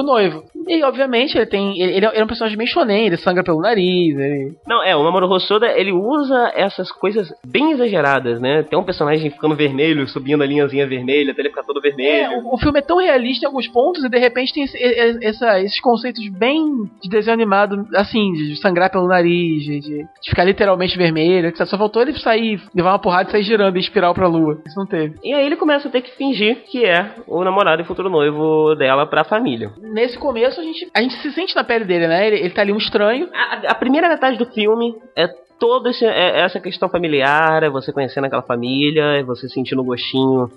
Speaker 3: E, obviamente, ele é um personagem bem shonen, ele sangra pelo nariz,
Speaker 2: Não, o Mamoru Hosoda, ele usa essas coisas bem exageradas, né? Tem um personagem ficando vermelho, subindo a linhazinha vermelha, até ele ficar todo vermelho.
Speaker 3: O filme é tão realista em alguns pontos e, de repente, tem esses conceitos bem de desenho animado, assim, de sangrar pelo nariz, de ficar literalmente vermelho, que só faltou ele sair, levar uma porrada e sair girando em espiral pra lua. Isso não teve.
Speaker 2: E aí ele começa a ter que fingir que é o namorado e futuro noivo dela pra família.
Speaker 3: Nesse começo, a gente se sente na pele dele, né? Ele tá ali um estranho.
Speaker 2: A primeira metade do filme é toda essa questão familiar, é você conhecendo aquela família, é você sentindo o gostinho.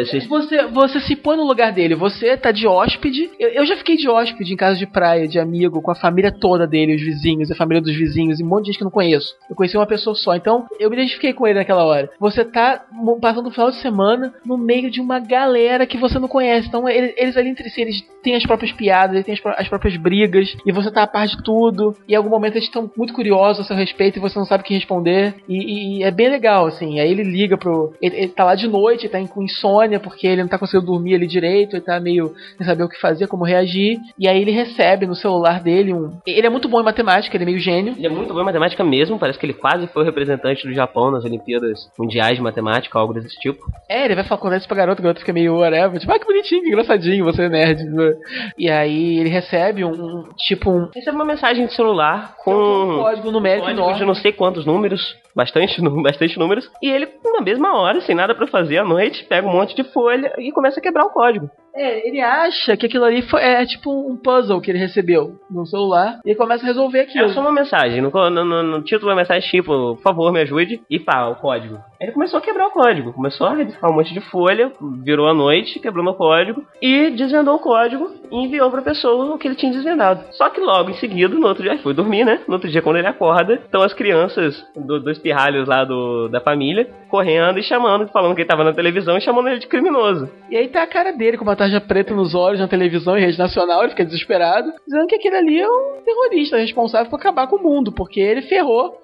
Speaker 3: Você se põe no lugar dele, você tá de hóspede. Eu já fiquei de hóspede em casa de praia, de amigo, com a família toda dele, os vizinhos, a família dos vizinhos, e um monte de gente que eu não conheço. Eu conheci uma pessoa só, então eu me identifiquei com ele naquela hora. Você tá passando o final de semana no meio de uma galera que você não conhece. Então eles ali entre si, eles têm as próprias piadas, eles têm as próprias brigas, e você tá a par de tudo, e em algum momento eles estão muito curiosos a seu respeito, e você não sabe o que responder, e é bem legal, assim. Aí ele liga ele tá lá de noite, tá com insônia, porque ele não tá conseguindo dormir ali direito, ele tá meio sem saber o que fazer, como reagir, e aí ele recebe no celular dele ele é muito bom em matemática, ele é meio gênio.
Speaker 2: Ele é muito bom em matemática mesmo, parece que ele quase foi o representante do Japão nas Olimpíadas Mundiais de Matemática, algo desse tipo.
Speaker 3: Ele vai contar isso pra garota, a garota fica meio whatever, tipo, que bonitinho, que engraçadinho, você é nerd. E aí ele recebe
Speaker 2: recebe uma mensagem de celular com
Speaker 3: um código numérico enorme
Speaker 2: de não sei quantos números, bastante números, e ele, na mesma hora, sem nada pra fazer à noite, pega um monte de folha e começa a quebrar o código.
Speaker 3: Ele acha que aquilo ali é tipo um puzzle que ele recebeu no celular, e ele começa a resolver aquilo.
Speaker 2: É só uma mensagem, no título da mensagem tipo, por favor, me ajude, e pá, o código. Ele começou a quebrar o código, começou a riscar um monte de folha, virou a noite, quebrou no código, e desvendou o código e enviou pra pessoa o que ele tinha desvendado. Só que logo em seguida, no outro dia, ele foi dormir, né? No outro dia, quando ele acorda, estão as crianças dos pirralhos lá da família, correndo e falando que ele tava na televisão e chamando ele de criminoso.
Speaker 3: E aí tá a cara dele com uma tarja preta nos olhos na televisão e rede nacional, ele fica desesperado, dizendo que aquele ali é um terrorista responsável por acabar com o mundo, porque ele ferrou,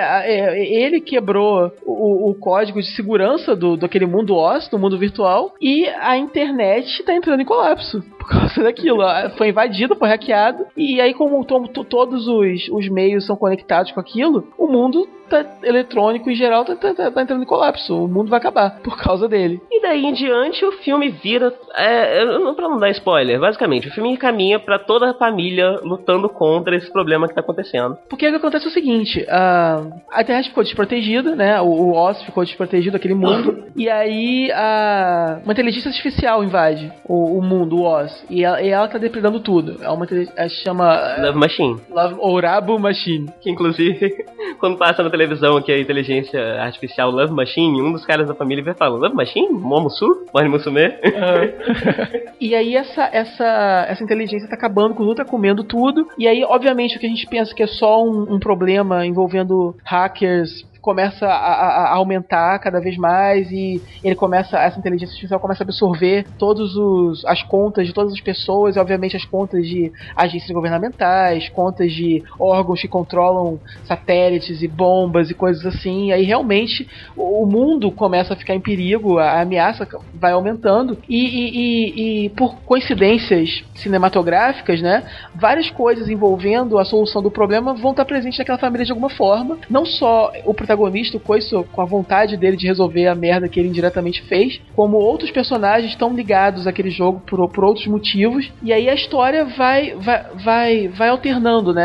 Speaker 3: ele quebrou o código de segurança daquele mundo Oz, do mundo virtual, e a internet tá entrando em colapso por causa daquilo. Foi invadido, foi hackeado, e aí como todos os meios são conectados com aquilo, o mundo eletrônico em geral tá entrando em colapso. O mundo vai acabar por causa dele.
Speaker 2: E daí em diante o filme vira, pra não dar spoiler, basicamente o filme caminha pra toda a família lutando contra esse problema que tá acontecendo.
Speaker 3: Porque o que acontece é o seguinte, a internet ficou desprotegida, né? O Oz ficou desprotegido, aquele mundo, e aí uma inteligência artificial invade o mundo, o Oz, e ela tá depredando tudo. Ela se chama
Speaker 2: Love Machine.
Speaker 3: Orabu Machine.
Speaker 2: Que inclusive quando passa na televisão que a inteligência artificial Love Machine, um dos caras da família vai falando, Love Machine? Momusu? Pode Musume?
Speaker 3: E aí essa inteligência tá acabando com tudo, tá comendo tudo, e aí obviamente o que a gente pensa que é só um problema envolvendo hackers começa a aumentar cada vez mais, e essa inteligência artificial começa a absorver as contas de todas as pessoas, e obviamente as contas de agências governamentais, contas de órgãos que controlam satélites e bombas e coisas assim, e aí realmente o mundo começa a ficar em perigo, a ameaça vai aumentando, e por coincidências cinematográficas, né, várias coisas envolvendo a solução do problema vão estar presentes naquela família de alguma forma, não só o protagonista, o Koiso, com a vontade dele de resolver a merda que ele indiretamente fez, como outros personagens estão ligados àquele jogo por outros motivos, e aí a história vai alternando, né,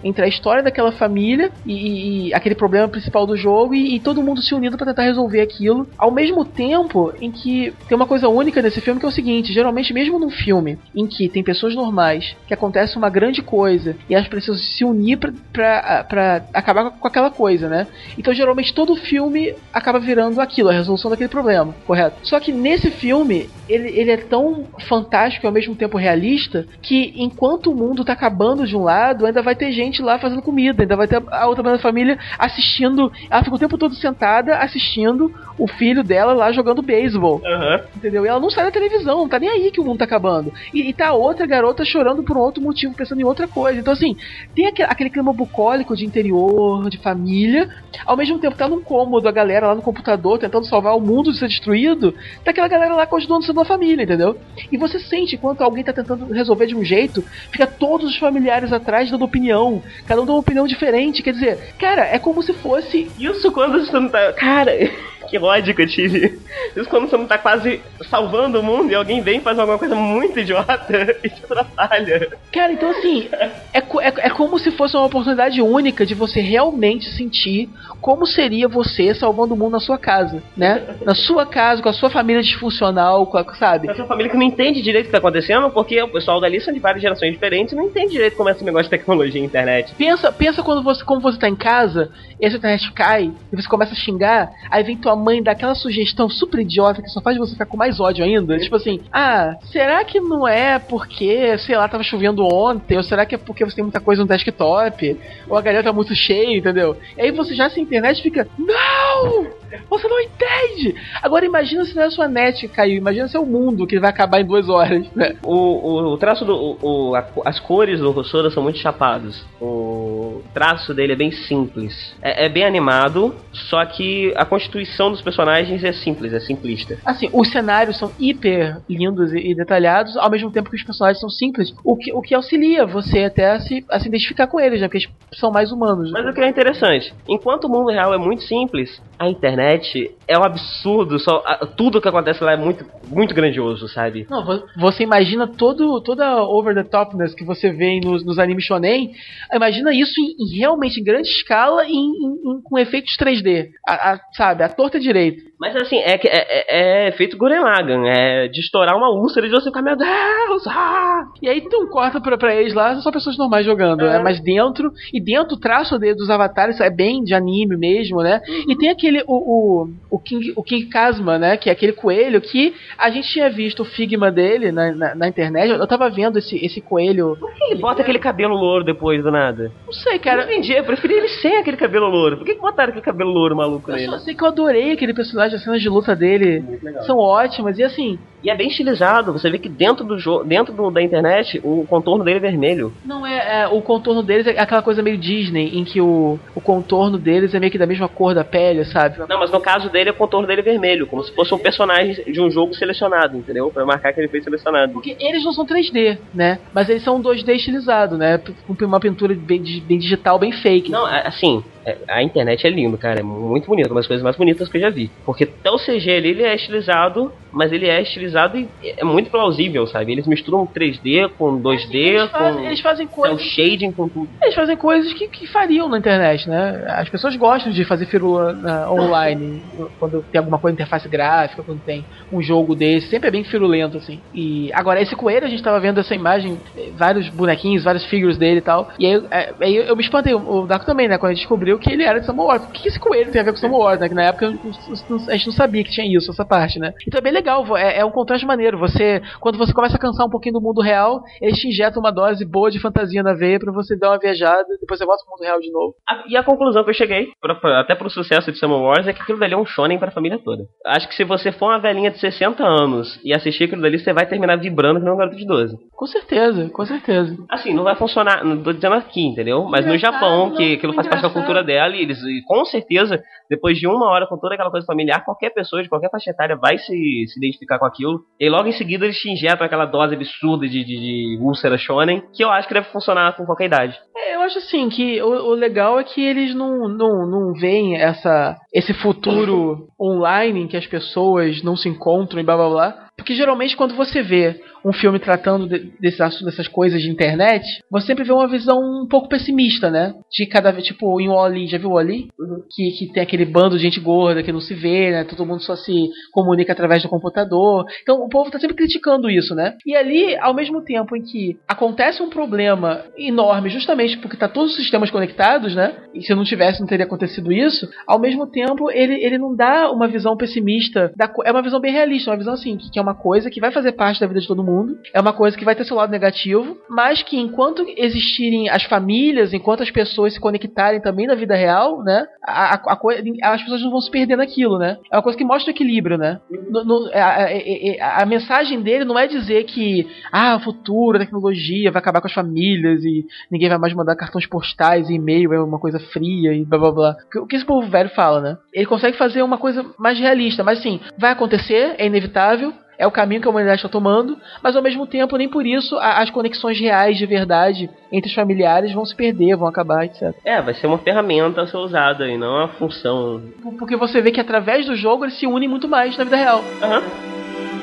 Speaker 3: entre a história daquela família e aquele problema principal do jogo e todo mundo se unindo pra tentar resolver aquilo, ao mesmo tempo em que tem uma coisa única nesse filme que é o seguinte: geralmente mesmo num filme em que tem pessoas normais, que acontece uma grande coisa e elas precisam se unir pra acabar com aquela coisa, né? Então geralmente todo filme acaba virando aquilo, a resolução daquele problema, correto? Só que nesse filme ele é tão fantástico e ao mesmo tempo realista que enquanto o mundo tá acabando de um lado, ainda vai ter gente lá fazendo comida, ainda vai ter a outra da família assistindo. Ela fica o tempo todo sentada assistindo o filho dela lá jogando beisebol. Entendeu? E ela não sai da televisão, não tá nem aí que o mundo tá acabando. E tá a outra garota chorando por um outro motivo, pensando em outra coisa. Então assim, tem aquele clima bucólico de interior, de família, ao mesmo tempo tá num cômodo a galera lá no computador tentando salvar o mundo de ser destruído, tá aquela galera lá continuando sendo uma família, entendeu? E você sente quando alguém tá tentando resolver de um jeito, fica todos os familiares atrás dando opinião, cada um dá uma opinião diferente, quer dizer, cara, é como se fosse...
Speaker 2: Isso quando você não tá... Cara... Que lógica eu tive. Isso quando você não tá quase salvando o mundo e alguém vem e faz alguma coisa muito idiota e te atrapalha.
Speaker 3: Cara, então assim, é como se fosse uma oportunidade única de você realmente sentir como seria você salvando o mundo na sua casa, né? Na sua casa, com a sua família disfuncional, sabe?
Speaker 2: Com a sua família que não entende direito o que tá acontecendo, porque o pessoal dali são de várias gerações diferentes e não entende direito como é esse negócio de tecnologia e internet.
Speaker 3: Pensa como você tá em casa, e a internet cai, e você começa a xingar, aí vem tua mãe dá aquela sugestão super idiota que só faz você ficar com mais ódio ainda. Tipo assim, será que não é porque, sei lá, tava chovendo ontem? Ou será que é porque você tem muita coisa no desktop? Ou a galera tá muito cheia, entendeu? E aí você já sem internet fica, não! Você não entende! Agora imagina se não é a sua net que caiu, imagina se é o mundo que vai acabar em 2 horas, né?
Speaker 2: O traço as cores do Hosoda são muito chapados. O traço dele é bem simples. É bem animado, só que a constituição dos personagens é simples, é simplista.
Speaker 3: Assim, os cenários são hiper lindos e detalhados, ao mesmo tempo que os personagens são simples, o que auxilia você até a se identificar com eles, né? Porque eles são mais humanos.
Speaker 2: Mas o que é interessante, enquanto o mundo real é muito simples, a internet é um absurdo, tudo que acontece lá é muito, muito grandioso, sabe?
Speaker 3: Não, você imagina toda a over the topness que você vê nos animes shonen, imagina isso realmente em grande escala com efeitos 3D, sabe? A torta direito.
Speaker 2: Mas assim, é feito Gurren Lagann, é de estourar uma úlcera e de você ficar, meu Deus!
Speaker 3: E aí tu corta pra eles lá, são só pessoas normais jogando, né? Mas dentro o traço dos avatares é bem de anime mesmo, né? E tem aquele, o King Kazuma, né? Que é aquele coelho que a gente tinha visto o Figma dele na internet. Eu tava vendo esse coelho.
Speaker 2: Por que ele bota aquele cabelo louro depois do nada?
Speaker 3: Não sei, cara.
Speaker 2: Eu entendi, eu preferi ele sem aquele cabelo louro. Por que botaram aquele cabelo louro maluco nele?
Speaker 3: Eu só sei que eu adorei aquele personagem, as cenas de luta dele são ótimas, e assim...
Speaker 2: E é bem estilizado, você vê que dentro da internet, o contorno dele é vermelho.
Speaker 3: Não, o contorno deles é aquela coisa meio Disney, em que o contorno deles é meio que da mesma cor da pele, sabe?
Speaker 2: Não, mas no caso dele, o contorno dele é vermelho, como se fosse um personagem de um jogo selecionado, entendeu? Pra marcar que ele foi selecionado.
Speaker 3: Porque eles não são 3D, né? Mas eles são 2D estilizado, né? Com uma pintura bem digital, bem fake.
Speaker 2: Não, assim... A internet é lindo, cara, é muito bonito, uma das coisas mais bonitas que eu já vi. Porque até o CG ali, ele é estilizado, mas ele é estilizado e é muito plausível, sabe? Eles misturam 3D com 2D,
Speaker 3: eles fazem coisas,
Speaker 2: shading com tudo.
Speaker 3: Eles fazem coisas que fariam na internet, né? As pessoas gostam de fazer firula online, quando tem alguma coisa, interface gráfica, quando tem um jogo desse, sempre é bem firulento, assim. E agora, esse coelho, a gente tava vendo essa imagem, vários bonequinhos, vários figures dele e tal, e aí eu me espantei, o Daco também, né? Quando a gente descobriu que ele era de Samuel Wars. O que esse coelho tem a ver com Samuel Wars, né? Que na época a gente não sabia que tinha isso, essa parte, né? Então é bem legal, é um contraste maneiro. Quando você começa a cansar um pouquinho do mundo real, eles te injetam uma dose boa de fantasia na veia pra você dar uma viajada, depois você volta pro mundo real de novo.
Speaker 2: E a conclusão que eu cheguei, até pro sucesso de Samuel Wars, é que aquilo dali é um shonen pra família toda. Acho que se você for uma velhinha de 60 anos e assistir aquilo dali, você vai terminar vibrando que não é um garoto de 12.
Speaker 3: Com certeza, com certeza.
Speaker 2: Assim, não vai funcionar, não tô dizendo aqui, entendeu? Mas no Japão, que aquilo faz parte da cultura dela, e com certeza, depois de 1 hora com toda aquela coisa familiar, qualquer pessoa de qualquer faixa etária vai se identificar com aquilo. E logo em seguida eles te injetam aquela dose absurda de úlcera shonen, que eu acho que deve funcionar com qualquer idade.
Speaker 3: Eu acho assim, que o legal é que eles não veem esse futuro online em que as pessoas não se encontram e blá blá blá Porque geralmente quando você vê um filme tratando dessas coisas de internet, você sempre vê uma visão um pouco pessimista, né? De cada vez, tipo, em Wall-E, já viu Wall-E?
Speaker 2: Uhum.
Speaker 3: Que tem aquele bando de gente gorda que não se vê, né? Todo mundo só se comunica através do computador. Então o povo tá sempre criticando isso, né? E ali, ao mesmo tempo em que acontece um problema enorme, justamente porque tá todos os sistemas conectados, né? E se não tivesse, não teria acontecido isso. Ao mesmo tempo, ele não dá uma visão pessimista. É uma visão bem realista, uma visão assim, que é uma coisa que vai fazer parte da vida de todo mundo, é uma coisa que vai ter seu lado negativo, mas que enquanto existirem as famílias, enquanto as pessoas se conectarem também na vida real, né, as pessoas não vão se perder naquilo, né? É uma coisa que mostra o equilíbrio, né? A mensagem dele não é dizer que o futuro, a tecnologia vai acabar com as famílias e ninguém vai mais mandar cartões postais e e-mail, é uma coisa fria e blá blá blá. O que esse povo velho fala, né? Ele consegue fazer uma coisa mais realista, mas assim, vai acontecer, é inevitável, é o caminho que a humanidade está tomando, mas ao mesmo tempo, nem por isso, as conexões reais de verdade entre os familiares vão se perder, vão acabar, etc.
Speaker 2: Vai ser uma ferramenta a ser usada e não uma função.
Speaker 3: Porque você vê que através do jogo eles se unem muito mais na vida real.
Speaker 2: Aham.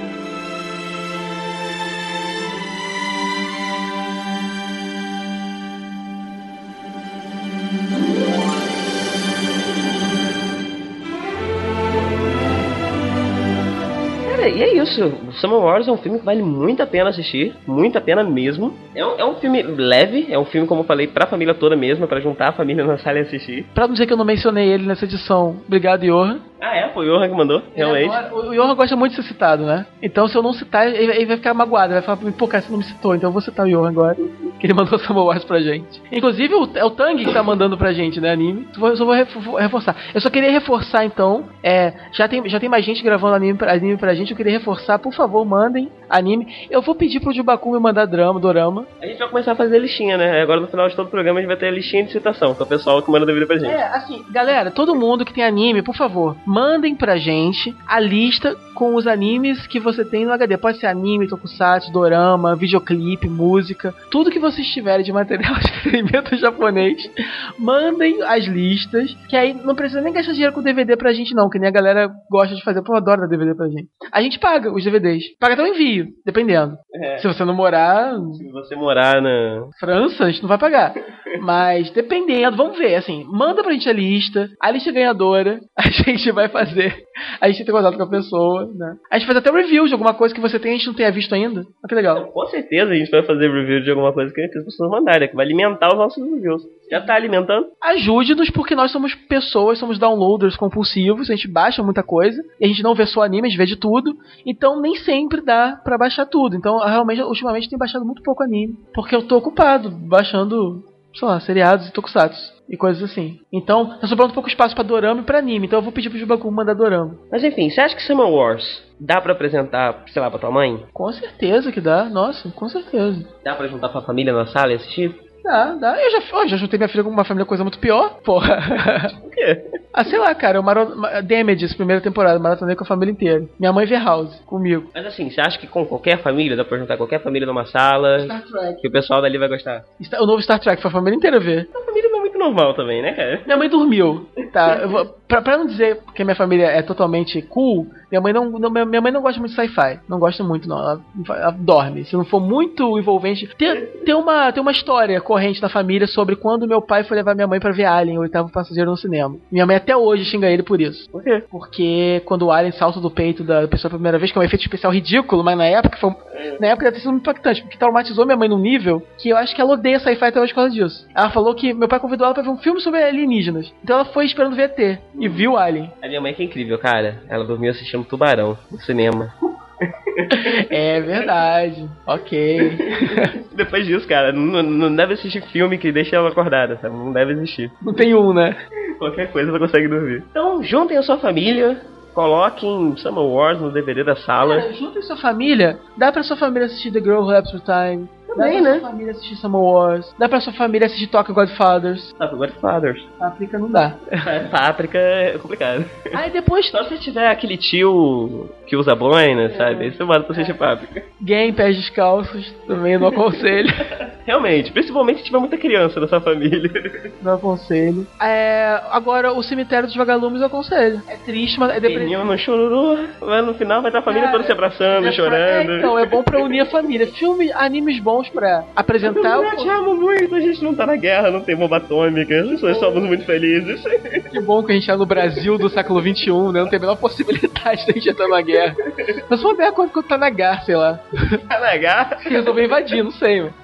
Speaker 2: E é isso, o Summer Wars é um filme que vale muito a pena assistir, muito a pena mesmo. É um filme leve, é um filme, como eu falei, pra família toda mesmo, pra juntar a família na sala e assistir.
Speaker 3: Pra não dizer que eu não mencionei ele nessa edição, obrigado, Johan.
Speaker 2: Foi o Johan que mandou, realmente.
Speaker 3: O Johan gosta muito de ser citado, né? Então se eu não citar, ele vai ficar magoado, vai falar pra mim, pô, cara, você não me citou, então eu vou citar o Johan agora, que ele mandou o Summer Wars pra gente. Inclusive é o Tang que tá mandando pra gente, né, anime. Eu só vou reforçar. Eu só queria reforçar, então, já tem mais gente gravando anime pra gente, eu queria reforçar, por favor, mandem anime. Eu vou pedir pro Jubaku me mandar dorama.
Speaker 2: A gente vai começar a fazer listinha, né? Agora no final de todo o programa a gente vai ter a listinha de citação, que é o pessoal que manda DVD pra gente.
Speaker 3: Assim, galera, todo mundo que tem anime, por favor, mandem pra gente a lista com os animes que você tem no HD. Pode ser anime, tokusatsu, dorama, videoclipe, música, tudo que vocês tiverem de material de entretenimento japonês, mandem as listas, que aí não precisa nem gastar dinheiro com DVD pra gente não, que nem a galera gosta de fazer, pô, adora dar DVD pra gente. A gente paga os DVDs, paga até o envio, dependendo. Se você não morar...
Speaker 2: Se você morar na
Speaker 3: França, a gente não vai pagar. Mas dependendo, vamos ver, assim, manda pra gente a lista ganhadora, a gente vai fazer, a gente tem contato com a pessoa, né? A gente faz até review de alguma coisa que você tem e a gente não tenha visto ainda. Olha que legal.
Speaker 2: Com certeza a gente vai fazer review de alguma coisa que as pessoas mandarem, que vai alimentar os nossos reviews. Já tá alimentando?
Speaker 3: Ajude-nos, porque nós somos pessoas, somos downloaders compulsivos, a gente baixa muita coisa, e a gente não vê só anime, a gente vê de tudo, então nem sempre dá pra baixar tudo. Então, realmente, ultimamente tem baixado muito pouco anime, porque eu tô ocupado baixando, sei lá, seriados e tokusatsu e coisas assim. Então, tá sobrando pouco espaço pra dorama e pra anime, então eu vou pedir pro Jubaku mandar dorama.
Speaker 2: Mas enfim, você acha que Summer Wars dá pra apresentar, sei lá, pra tua mãe?
Speaker 3: Com certeza que dá, nossa, com certeza.
Speaker 2: Dá pra juntar tua família na sala e assistir?
Speaker 3: Dá. Eu já juntei minha filha com uma família, coisa muito pior, porra.
Speaker 2: O quê?
Speaker 3: Sei lá, cara, Damages, primeira temporada, maratonei com a família inteira. Minha mãe vê House, comigo.
Speaker 2: Mas assim, você acha que com qualquer família, dá pra juntar qualquer família numa sala,
Speaker 3: Star Trek,
Speaker 2: que o pessoal dali vai gostar?
Speaker 3: O novo Star Trek, foi a família inteira ver.
Speaker 2: A família não é muito normal também, né, cara?
Speaker 3: Minha mãe dormiu, tá? Pra não dizer que a minha família é totalmente cool, minha mãe não gosta muito de sci-fi. Não gosta muito, não. Ela dorme. Se não for muito envolvente. Tem uma história corrente na família sobre quando meu pai foi levar minha mãe pra ver Alien, o oitavo passageiro, no cinema. Minha mãe até hoje xinga ele por isso.
Speaker 2: Por quê?
Speaker 3: Porque quando o Alien salta do peito da pessoa pela primeira vez, que é um efeito especial ridículo, mas na época deve ter sido muito impactante, porque traumatizou minha mãe num nível que eu acho que ela odeia sci-fi até hoje por causa disso. Ela falou que meu pai convidou ela pra ver um filme sobre alienígenas. Então ela foi esperando ver ET e viu Alien.
Speaker 2: A minha mãe que é incrível, cara. Ela dormiu assistindo Tubarão no cinema.
Speaker 3: É verdade. Ok.
Speaker 2: Depois disso, cara, não deve assistir filme que deixa ela acordada, sabe? Não deve existir.
Speaker 3: Não tem né?
Speaker 2: Qualquer coisa ela consegue dormir. Então, juntem a sua família, coloquem Summer Wars no DVD da sala.
Speaker 3: Cara, juntem sua família. Dá pra sua família assistir The Girl Who Leapt Through Time.
Speaker 2: Também,
Speaker 3: dá pra
Speaker 2: né?
Speaker 3: sua família assistir Summer Wars. Dá pra sua família assistir Tokyo Godfathers.
Speaker 2: Tokyo Godfathers.
Speaker 3: Páprica não dá.
Speaker 2: Páprica é complicado.
Speaker 3: Aí depois...
Speaker 2: Só se tiver aquele tio que usa boina, sabe? Aí você manda pra assistir Páprica.
Speaker 3: Gay em pés descalços, também não aconselho.
Speaker 2: Realmente, principalmente se tiver muita criança na sua família.
Speaker 3: Não aconselho. Agora, o Cemitério dos Vagalumes eu aconselho. É triste, mas é depressivo.
Speaker 2: Menino no chororô, mas no final vai estar a família toda se abraçando, chorando.
Speaker 3: Então, é bom pra unir a família. Animes bons pra apresentar.
Speaker 2: Eu te amo muito, a gente não tá na guerra, não tem bomba atômica, nós somos muito felizes.
Speaker 3: Que bom que a gente tá no Brasil do século XXI, né? Não tem a menor possibilidade de a gente estar na guerra. Mas vamos ver quando tá na guerra, sei lá.
Speaker 2: Tá na guerra?
Speaker 3: Resolver invadir, não sei, mano.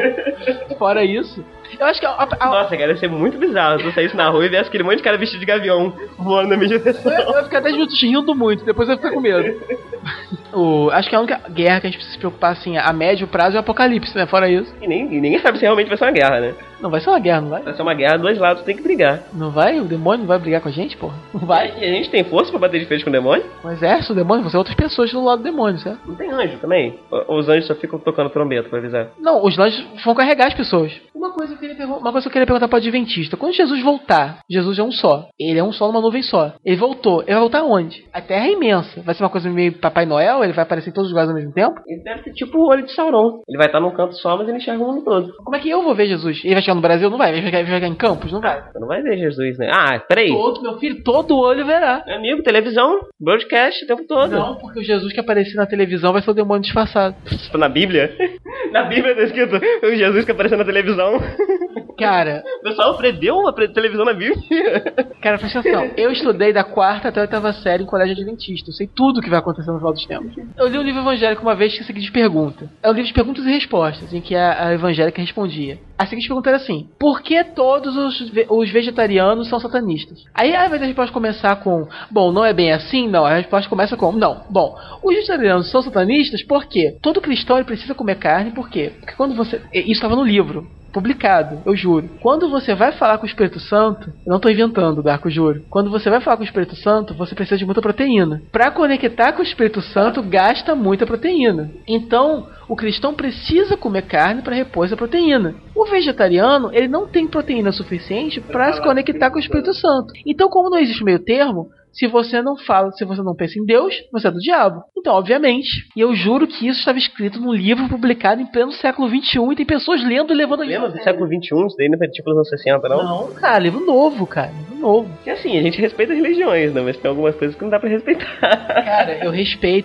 Speaker 3: Fora isso, eu acho que
Speaker 2: nossa, cara, deve ser muito bizarro se eu saísse na rua e viesse aquele monte de cara vestido de gavião voando na minha direção.
Speaker 3: Eu ia ficar 10 minutos rindo muito, depois eu ia ficar com medo. Acho que a única guerra que a gente precisa se preocupar, assim, a médio prazo é o apocalipse, né? Fora isso.
Speaker 2: E ninguém sabe se realmente vai ser uma guerra, né?
Speaker 3: Não vai ser uma guerra, não vai?
Speaker 2: Vai ser uma guerra, dois lados tem que brigar.
Speaker 3: Não vai? O demônio não vai brigar com a gente, porra? Não vai?
Speaker 2: E a gente tem força pra bater de frente com o demônio?
Speaker 3: O exército, o demônio, você é outras pessoas do lado do demônio, certo?
Speaker 2: Não tem anjo também? Os anjos só ficam tocando trombeta pra avisar?
Speaker 3: Não, os anjos vão carregar as pessoas. Uma coisa que eu queria perguntar pro Adventista. Quando Jesus voltar, Jesus é um só. Ele é um só numa nuvem só. Ele voltou. Ele vai voltar onde? A Terra é imensa. Vai ser uma coisa meio Papai Noel? Ele vai aparecer em todos os lugares ao mesmo tempo?
Speaker 2: Ele deve ser tipo o olho de Sauron. Ele vai estar num canto só, mas ele enxerga o mundo todo.
Speaker 3: Como é que eu vou ver Jesus? Ele vai chegar no Brasil? Não vai. Ele vai chegar em Campos? Não vai.
Speaker 2: Você não vai ver Jesus, né? Ah, peraí.
Speaker 3: Meu filho, todo olho verá.
Speaker 2: Meu amigo, televisão, broadcast o tempo todo.
Speaker 3: Não, porque o Jesus que aparecer na televisão vai ser o demônio disfarçado.
Speaker 2: Na Bíblia? Na Bíblia tá escrito o Jesus que apareceu na televisão.
Speaker 3: Cara...
Speaker 2: O pessoal aprendeu uma televisão na Bíblia.
Speaker 3: Cara, presta atenção. Eu estudei da 4ª até a 8ª série em colégio adventista. Eu sei tudo o que vai acontecer no final dos tempos. Eu li um livro evangélico uma vez que é a seguinte pergunta. É um livro de perguntas e respostas, em que a evangélica respondia. A seguinte pergunta era assim: por que todos os vegetarianos são satanistas? Aí ao invés da resposta começar com bom, não é bem assim, não. A resposta começa com não. Bom, os vegetarianos são satanistas por quê? Todo cristão ele precisa comer carne, por quê? Porque quando você... Isso estava no livro. Publicado, eu juro. Quando você vai falar com o Espírito Santo, eu não tô inventando, Darko, juro. Quando você vai falar com o Espírito Santo, você precisa de muita proteína. Pra conectar com o Espírito Santo, gasta muita proteína. Então, o cristão precisa comer carne para repor essa proteína. O vegetariano, ele não tem proteína suficiente para se conectar com o Espírito Santo. Então, como não existe meio termo, se você não fala, se você não pensa em Deus, você é do diabo. Então, obviamente, e eu juro que isso estava escrito num livro publicado em pleno século XXI e tem pessoas lendo e levando a livro.
Speaker 2: Lembra do século XXI? Isso daí não é tipo nos anos 60, não?
Speaker 3: Não, cara, livro novo, cara. Livro novo.
Speaker 2: Porque assim, a gente respeita as religiões, né? Mas tem algumas coisas que não dá pra respeitar.
Speaker 3: Cara, eu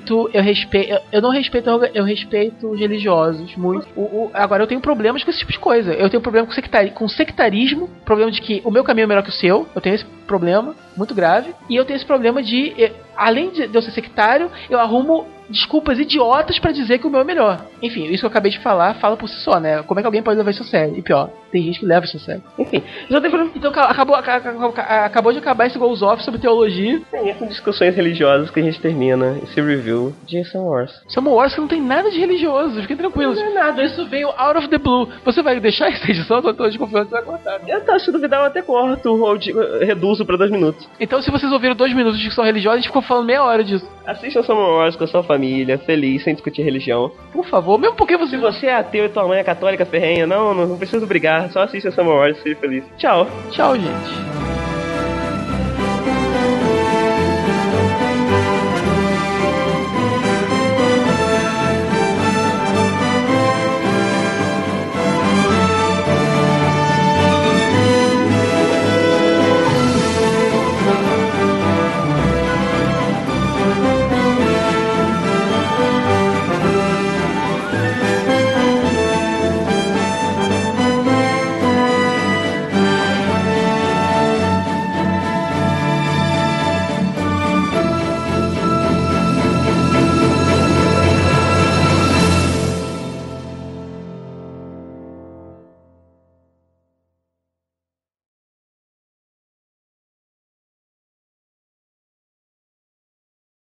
Speaker 3: não respeito, eu respeito os religiosos muito. Agora, eu tenho problemas com esse tipo de coisa. Eu tenho problema com sectarismo, problema de que o meu caminho é melhor que o seu. Eu tenho esse problema muito grave. E eu tenho esse problema de, além de eu ser sectário, eu arrumo desculpas idiotas pra dizer que o meu é melhor. Enfim, isso que eu acabei de falar, fala por si só, né? Como é que alguém pode levar isso a sério? E pior, tem gente que leva isso a sério.
Speaker 2: Enfim, já tem problema.
Speaker 3: Então acabou de acabar esse Goals Off sobre teologia.
Speaker 2: E com discussões religiosas que a gente termina esse review de Star Wars.
Speaker 3: Star Wars que não tem nada de religioso, fiquem tranquilos.
Speaker 2: Não é nada.
Speaker 3: Isso veio out of the blue. Você vai deixar essa edição? Eu tô desconfiando que você vai cortar.
Speaker 2: Se duvidar, eu até corto ou reduzo pra 2 minutos.
Speaker 3: Então, se vocês ouviram 2 minutos de discussão religiosa, a gente ficou falando meia hora disso.
Speaker 2: Assista Star Wars com a sua família, feliz, sem discutir religião.
Speaker 3: Por favor, mesmo porque
Speaker 2: Se você é ateu e tua mãe é católica ferrenha, não precisa brigar, só assista Star Wars e seja feliz. Tchau.
Speaker 3: Tchau, gente.